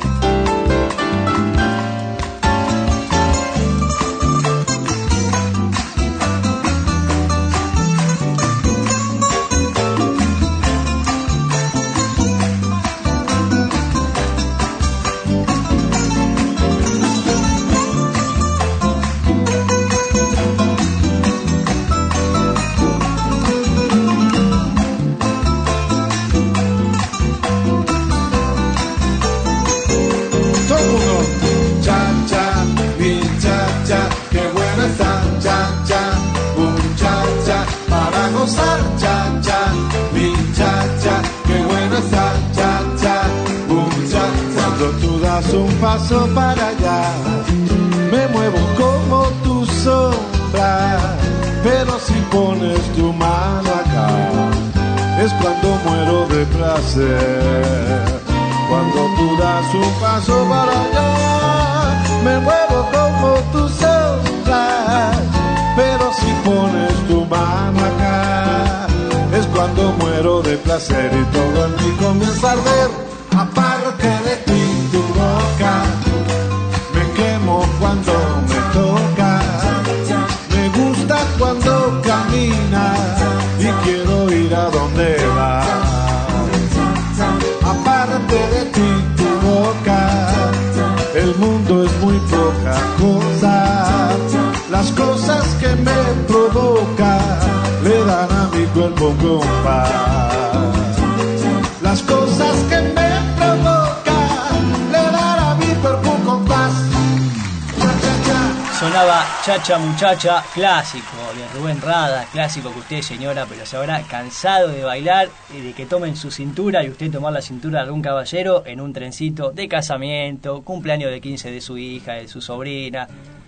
Un paso para allá, me muevo como tu sombra. Pero si pones tu mano acá, es cuando muero de placer. Cuando tú das un paso para allá, me muevo como tu sombra. Pero si pones tu mano acá, es cuando muero de placer y todo en mí comienza a arder. Aparte de ti, tu boca, me quemo cuando me toca. Me gusta cuando camina y quiero ir a donde va. Aparte de ti, tu boca, el mundo es muy poca cosa. Las cosas que me provocan le dan a mi cuerpo un compás. Las cosas que me sonaba Chacha Muchacha, clásico de Rubén Rada, clásico que usted, señora, pero se habrá cansado de bailar y de que tomen su cintura y usted tomar la cintura de algún caballero en un trencito de casamiento, cumpleaños de 15 de su hija, de su sobrina.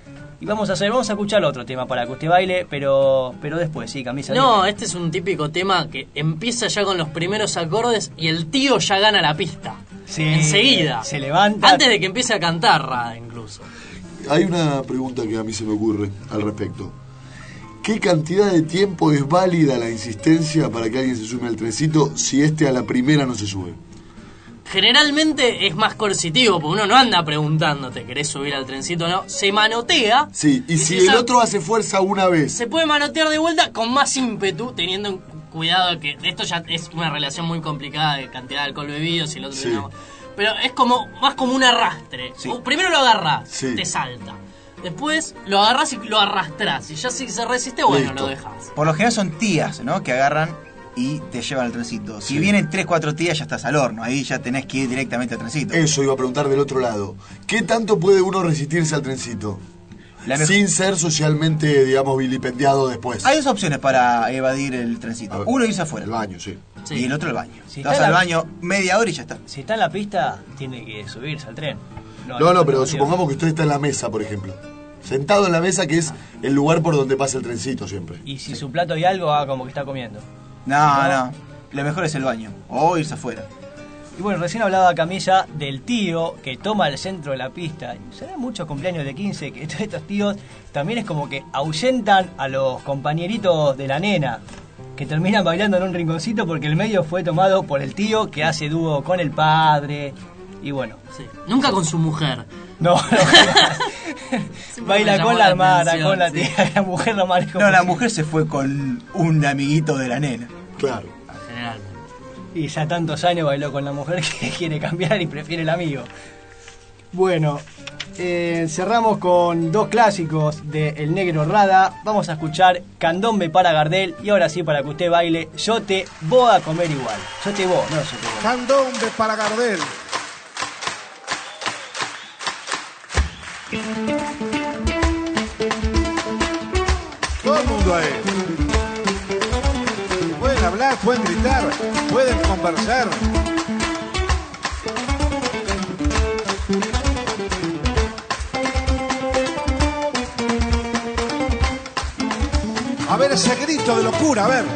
Y vamos a escuchar otro tema para que usted baile, pero después, sí, Camisa. No, este es un típico tema que empieza ya con los primeros acordes y el tío ya gana la pista. Sí, enseguida. Se levanta. Antes de que empiece a cantar Rada, incluso. Hay una pregunta que a mí se me ocurre al respecto. ¿Qué cantidad de tiempo es válida la insistencia para que alguien se sume al trencito si a la primera no se sube? Generalmente es más coercitivo, porque uno no anda preguntándote, ¿querés subir al trencito o no? Se manotea. Sí, y si el otro hace fuerza una vez. Se puede manotear de vuelta con más ímpetu, teniendo cuidado que esto ya es una relación muy complicada de cantidad de alcohol bebido, si el otro no. Pero es más como un arrastre. Sí. Primero lo agarrás, te salta. Después lo agarrás y lo arrastrás. Y ya si se resiste, bueno, lo dejás. Por lo general son tías, ¿no? Que agarran y te llevan al trencito. Si vienen 3-4 tías, ya estás al horno. Ahí ya tenés que ir directamente al trencito. Eso iba a preguntar del otro lado. ¿Qué tanto puede uno resistirse al trencito? Sin ser socialmente, digamos, vilipendiado después. Hay dos opciones para evadir el trencito. Uno, irse afuera. El baño, sí. Y el otro, el baño. Si vas al baño media hora y ya está. Si está en la pista, tiene que subirse al tren. No, pero supongamos que usted está en la mesa, por ejemplo. Sentado en la mesa, que es el lugar por donde pasa el trencito siempre. Y si su plato hay algo, como que está comiendo. No. Lo mejor es el baño. O irse afuera. Y bueno, recién hablaba Camilla del tío que toma el centro de la pista. Se dan muchos cumpleaños de 15 que todos estos tíos también es como que ahuyentan a los compañeritos de la nena, que terminan bailando en un rinconcito porque el medio fue tomado por el tío que hace dúo con el padre. Y bueno. Sí. Nunca con su mujer. No. Baila con la hermana, con la tía. La mujer no maneja. No, la mujer se fue con un amiguito de la nena. Claro. Generalmente. Y ya tantos años bailó con la mujer que quiere cambiar y prefiere el amigo. Bueno, cerramos con dos clásicos de El Negro Rada. Vamos a escuchar Candombe para Gardel. Y ahora sí, para que usted baile, Yo te voy a comer igual. Yo te voy. Candombe para Gardel. Todo el mundo ahí. Pueden hablar, pueden gritar, pueden conversar. A ver ese grito de locura, a ver.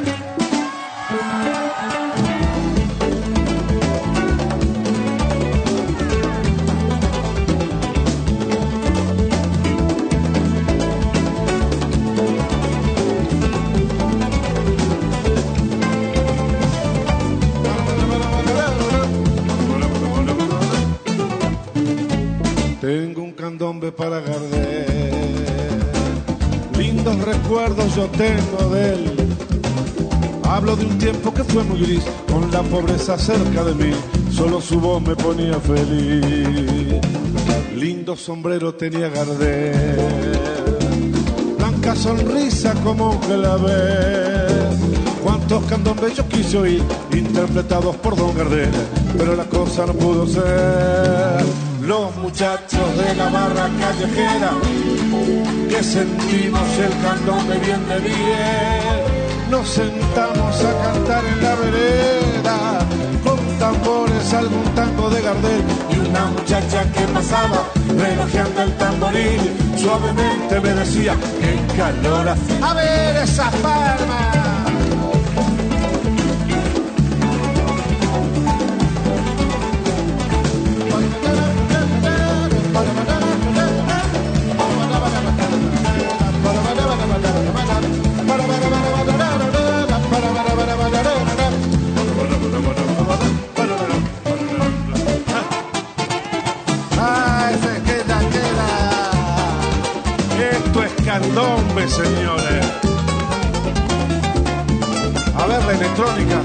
Tengo un candombe para Gardel, lindos recuerdos yo tengo de él. Hablo de un tiempo que fue muy gris, con la pobreza cerca de mí, solo su voz me ponía feliz. Lindo sombrero tenía Gardel, blanca sonrisa como un clavel. Cuántos candombes yo quise oír, interpretados por Don Gardel, pero la cosa no pudo ser. Los muchachos de la barra callejera, que sentimos el candombe bien de bien, nos sentamos a cantar en la vereda, con tambores algún tango de Gardel. Y una muchacha que pasaba, relojeando el tamboril, suavemente me decía, qué calor hace. A ver esas palmas. Candombe, señores. A ver la electrónica.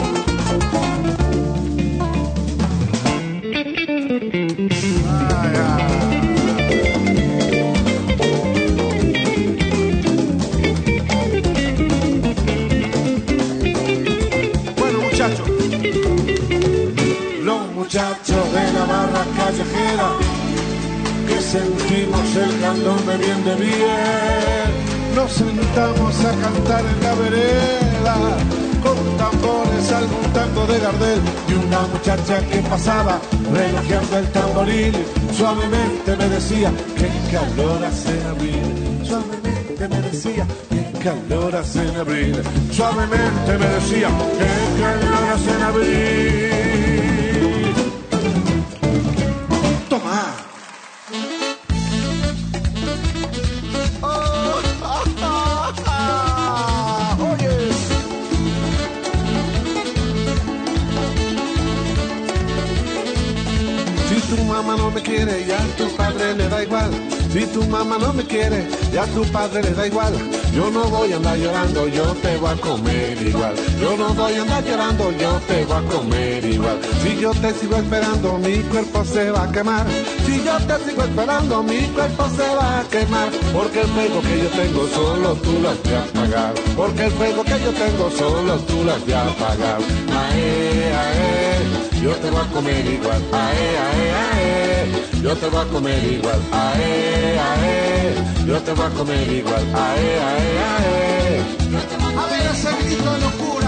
Bueno, muchachos. Los muchachos de la barra callejera, que sentimos el candombe bien de bien, nos sentamos a cantar en la vereda, con tambores algún tango de Gardel. Y una muchacha que pasaba, relojeando el tamboril, suavemente me decía, qué calor hace abril. suavemente me decía, qué calor hace en abril. Suavemente me decía, qué calor hace en abril. Toma. Si tu mamá no me quiere, ya tu padre le da igual. Si tu mamá no me quiere, ya tu padre le da igual. Yo no voy a andar llorando, yo te voy a comer igual. Yo no voy a andar llorando, yo te voy a comer igual. Si yo te sigo esperando, mi cuerpo se va a quemar. Si yo te sigo esperando, mi cuerpo se va a quemar. Porque el fuego que yo tengo solo tú lo has de apagar. Porque el fuego que yo tengo solo tú lo has de apagar. Ae, ae, yo te voy a comer igual. Ae, ae, ae, yo te voy a comer igual. Ae, ae, yo te voy a comer igual. Ae, ae, ae. A ver ese grito de locura.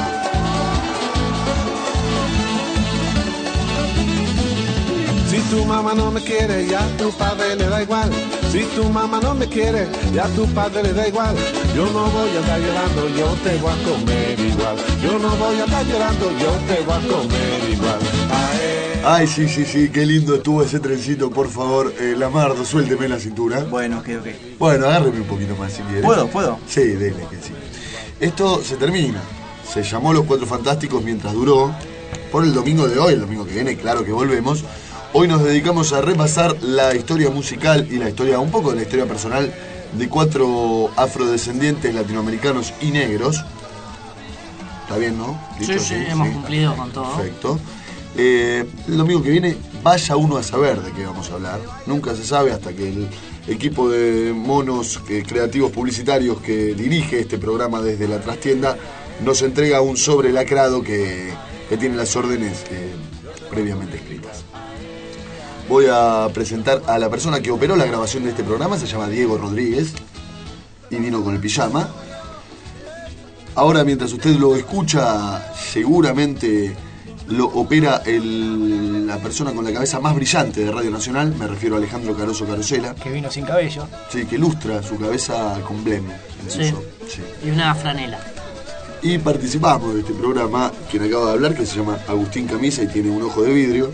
Si tu mamá no me quiere, ya tu padre le da igual. Si tu mamá no me quiere, ya tu padre le da igual. Yo no voy a andar llorando, yo te voy a comer igual. Yo no voy a andar llorando, yo te voy a comer igual. Ay, sí, sí, sí, qué lindo estuvo ese trencito, por favor. Lamardo, suélteme la cintura. Bueno, ok. Bueno, agárreme un poquito más si quiere. ¿Puedo? Sí, dele, que sí. Esto se termina. Se llamó Los Cuatro Fantásticos mientras duró. Por el domingo de hoy, el domingo que viene, claro que volvemos. Hoy nos dedicamos a repasar la historia musical y la historia, un poco de la historia personal de 4 afrodescendientes latinoamericanos y negros. ¿Está bien, no? Dicho, sí, hemos cumplido con todo. Perfecto. El domingo que viene, vaya uno a saber de qué vamos a hablar. Nunca se sabe hasta que el equipo de monos creativos publicitarios que dirige este programa desde la trastienda nos entrega un sobre lacrado que tiene las órdenes previamente escritas. Voy a presentar a la persona que operó la grabación de este programa. Se llama Diego Rodríguez y vino con el pijama. Ahora, mientras usted lo escucha, seguramente lo opera la persona con la cabeza más brillante de Radio Nacional. Me refiero a Alejandro Caroso Carosela. Que vino sin cabello. Sí, que ilustra su cabeza con blem. Sí. Y una franela. Y participamos de este programa, quien acaba de hablar, que se llama Agustín Camisa y tiene un ojo de vidrio.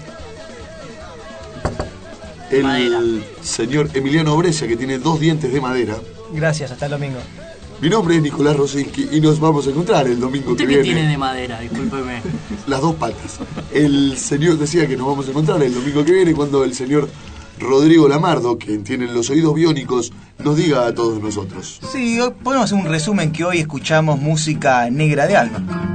El madera. Señor Emiliano Brescia, que tiene 2 dientes de madera. Gracias, hasta el domingo. Mi nombre es Nicolás Rosinski y nos vamos a encontrar el domingo que viene. ¿Usted qué tiene de madera? Discúlpeme. Las 2 patas. El señor decía que nos vamos a encontrar el domingo que viene cuando el señor Rodrigo Lamardo, quien tiene los oídos biónicos, nos diga a todos nosotros. Sí, podemos hacer un resumen que hoy escuchamos música negra de alma.